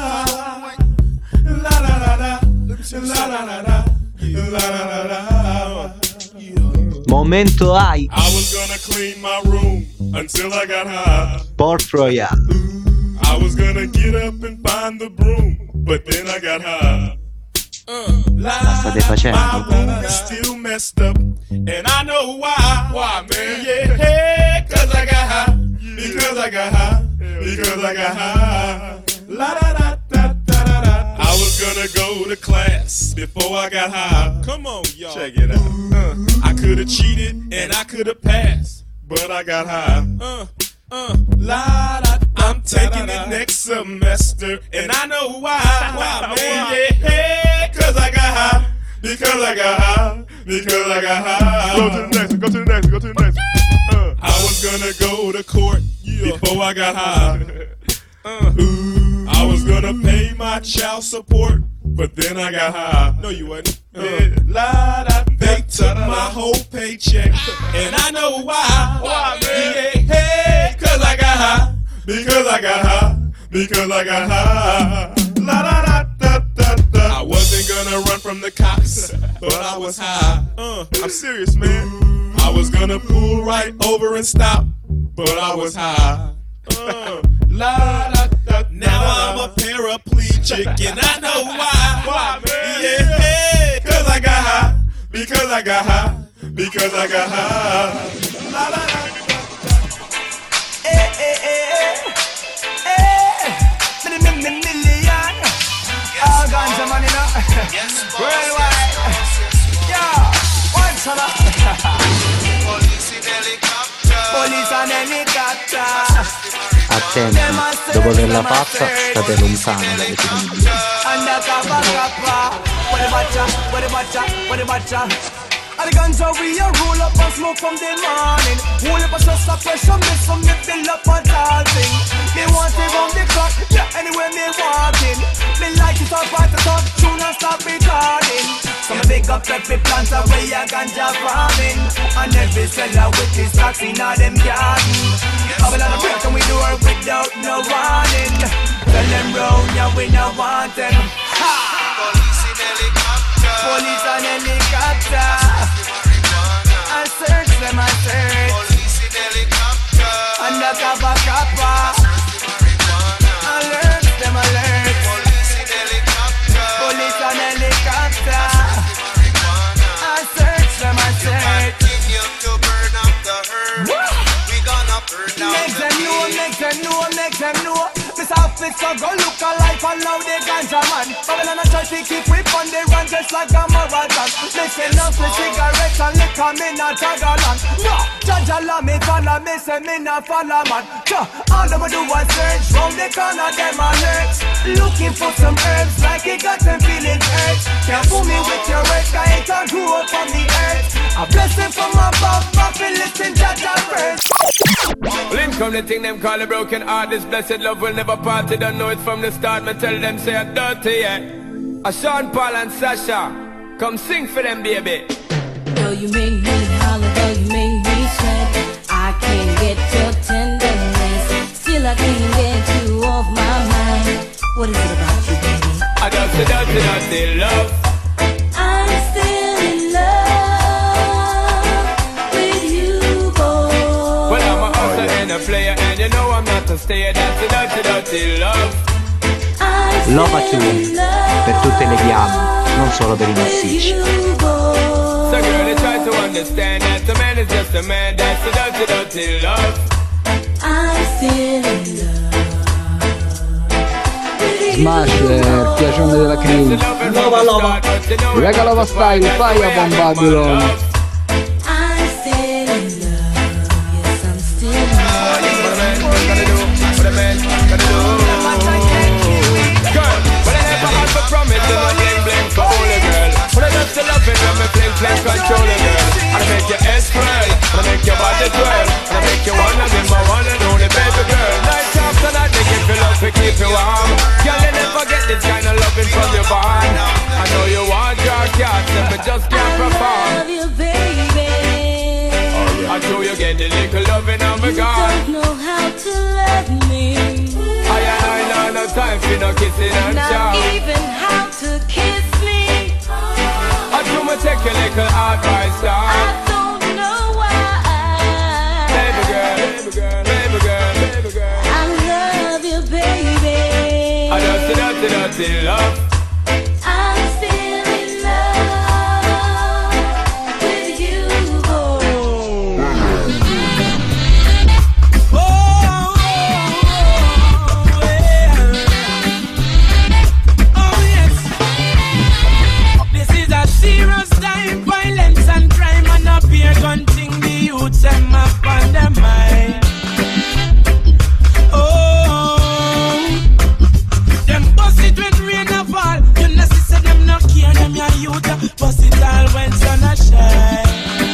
la da da da, la da da da, la da da da. Momento high. I was gonna clean my room until I got high. Port Royal. I was gonna get up and find the broom, but then I got high. La state facendo? My room is still messed up, and I know why. Why, man? Yeah, hey, 'cause I got high. Because I got high. Because I got high. La da da da da da da. I was gonna go to class before I got high. Come on, y'all. Check it out. I could have cheated and I could have passed, but I got high. La da. I'm taking it next semester, and I know why. Why, man? Yeah, hey, 'cause I got high. Because I got high. Because I got high. Go to the next one. Go to the next one. Go to the next one. I was gonna go to court before I got high. I was gonna pay my child support, but then I got high. No, you wasn't. They took my whole paycheck, and I know why. Why, man? Yeah, hey, 'cause I got high. Because I got high. Because I got high. La da da da da da. I wasn't gonna run from the cops, but I was high. I'm serious, man. I was gonna pull right over and stop, but I was high. La da da. Now I'm a paraplegic, and I know why. Why, man? Yeah, hey, 'cause I got high. Because I got high. Because I got high. La da da. Million. All ganja money now. Worldwide. Yeah. One summer. Police and helicopter. Attenti, dopo averla fatta state lontani dalle televisioni. Undercover rapper. What a batcha. And the ganja we a roll up and smoke from the morning. Hold up a stress of pressure, miss from me build up a tall thing. Me want it round the clock, yeah, anywhere me walking. Me like it all part of top tune and stop recording. So me pick up every plant away a ganja farming. And every seller with his stocks in all them garden. Bubble on the break and we do it without no warning. Tell them round, yeah, we no want them. Ha! Police and helicopter. I search them, I search. Police and helicopter. Undercover copper. Alert them, alert. Police and helicopter. Police and helicopter. I search them, I search. Continue to burn up the herb. We gonna burn down. Make them know, make them know, make them know. This outfit so go look alike and now they ganja man. Babylon a try to keep whip on the run just like a marathon. Listen up to cigarettes and liquor, me not tag along. No, Jaja la me follow, me say me not follow man. All them do was search, round the corner them alert. Looking for some herbs like you got them feeling hurt. Can't fool me with your words, I ain't on grew up on the earth. A blessing from above, but we listen Jaja first. Well, in come the thing them call a broken heart. This blessed love will never part. They don't know it from the start. Me tell them say I'm dirty, yeah. A Sean Paul and Sasha, come sing for them, baby. Though you make me holler, though you make me sweat, I can't get your tenderness. Still I can't get you off my mind. What is it about you, baby? I got the dirty love. I'm still in love with you, boy. Well, I'm a hustler and a player, and you know I'm not a stayer. That's the dirty love. Lova Tune per tutte le chiavi, non solo per i massicci. So girl, they try to understand that the man is just a man. That's the dirty love. I'm still in Smash, il piacione della crew. Lova. Rega Lova Style, fai a Bomb Babylon. I'm still in love. Yes, I'm still in love. Until you get the little loving of my God. Don't know how to love me. I know no time for no kissing and chow. Not even how to kiss me. Until me take a little advice down. I don't know why. Baby girl, baby girl, baby girl, baby girl. I love you, baby. I dirty love. I'm still in love with you, boy. Oh yes, this is a serious time. Violence and crime and a beer gun thing. The youths them up on their mind. Bust it all when sun a shine.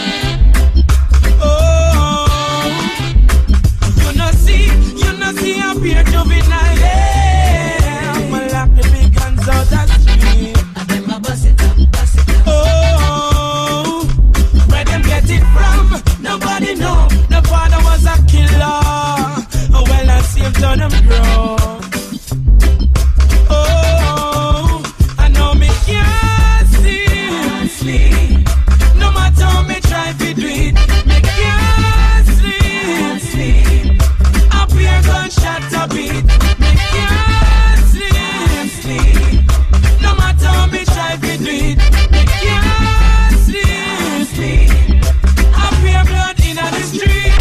Oh, you no see a beer juvenile. Yeah, I'ma lock the big guns out the street. And them a bust it up, bust it up. Oh, where them get it from? Nobody know. The father was a killer. Oh, well, I saved to them grow. Oh, I know me can't sleep. No matter how me try to do it, me can't sleep. Up here gunshot a beat, me can't sleep. No matter how me try to do it, me can't sleep. Up here blood in the street.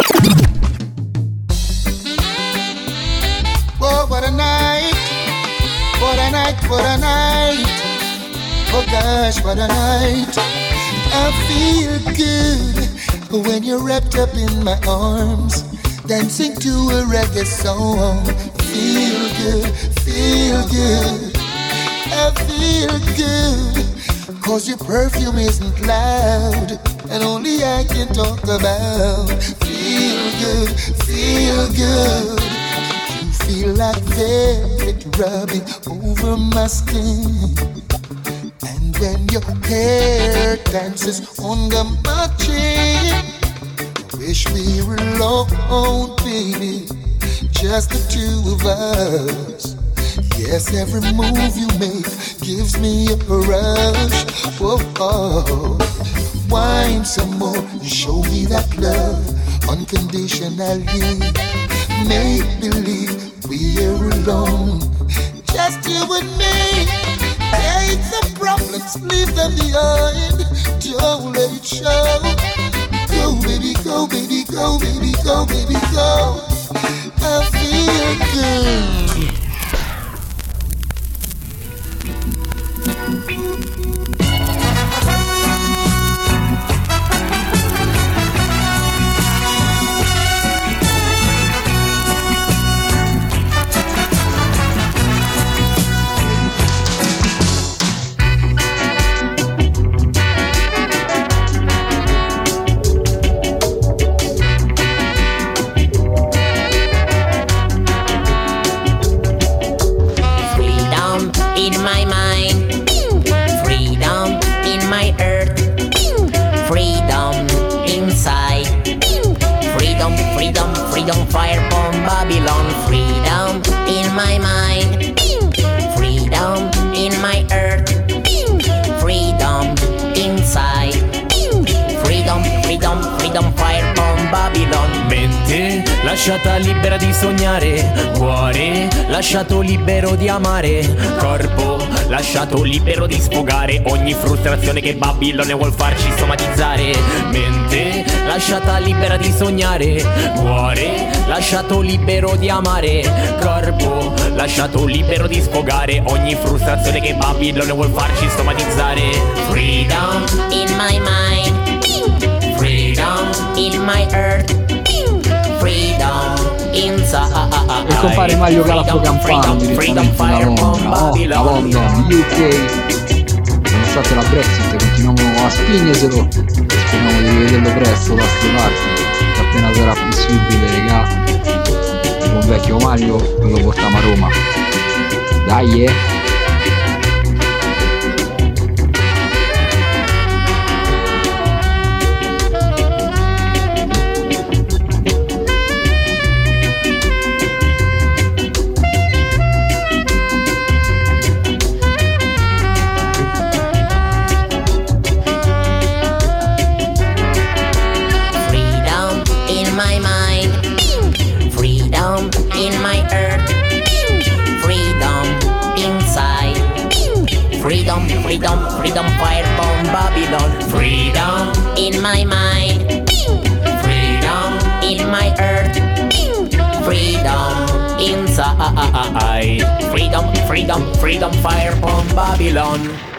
Oh, what a night! What a night! What a night! Oh gosh, what a night. I feel good when you're wrapped up in my arms, dancing to a reggae song. Feel good, feel good. I feel good, cause your perfume isn't loud, and only I can talk about. Feel good, feel good. You feel like velvet rubbing over my skin. When your hair dances under my chin, wish we were alone, baby, just the two of us. Yes, every move you make gives me a rush. Whoa, oh. Wine some more, show me that love unconditionally. Make believe we're alone, just you and me. Take the problems, leave them behind. Don't let it show. Go, baby, go, baby, go, baby, go, baby, go. I feel good. Freedom, fire from Babylon. Freedom in my mind. Freedom in my earth. Freedom inside. Freedom, freedom, freedom, fire from Babylon. Mente lasciata libera di sognare. Cuore lasciato libero di amare. Corpo lasciato libero di sfogare ogni frustrazione che Babilone vuol farci somatizzare. Mente lasciata libera di sognare. Cuore lasciato libero di amare. Corpo lasciato libero di sfogare ogni frustrazione che Babilone vuol farci somatizzare. Freedom in my mind. Freedom in my earth. Freedom inside. E compare Mario Calafo Campano direttamente da Londra, London, UK. Nonostante la Brexit continuiamo a spignerselo. Speriamo di vederlo presto da queste parti, appena sarà possibile, regà. Il buon vecchio Mario lo portiamo a Roma. Dai, Freedom, freedom, fire from Babylon. Freedom in my mind. Freedom in my earth. Freedom inside. Freedom, freedom, freedom, fire from Babylon.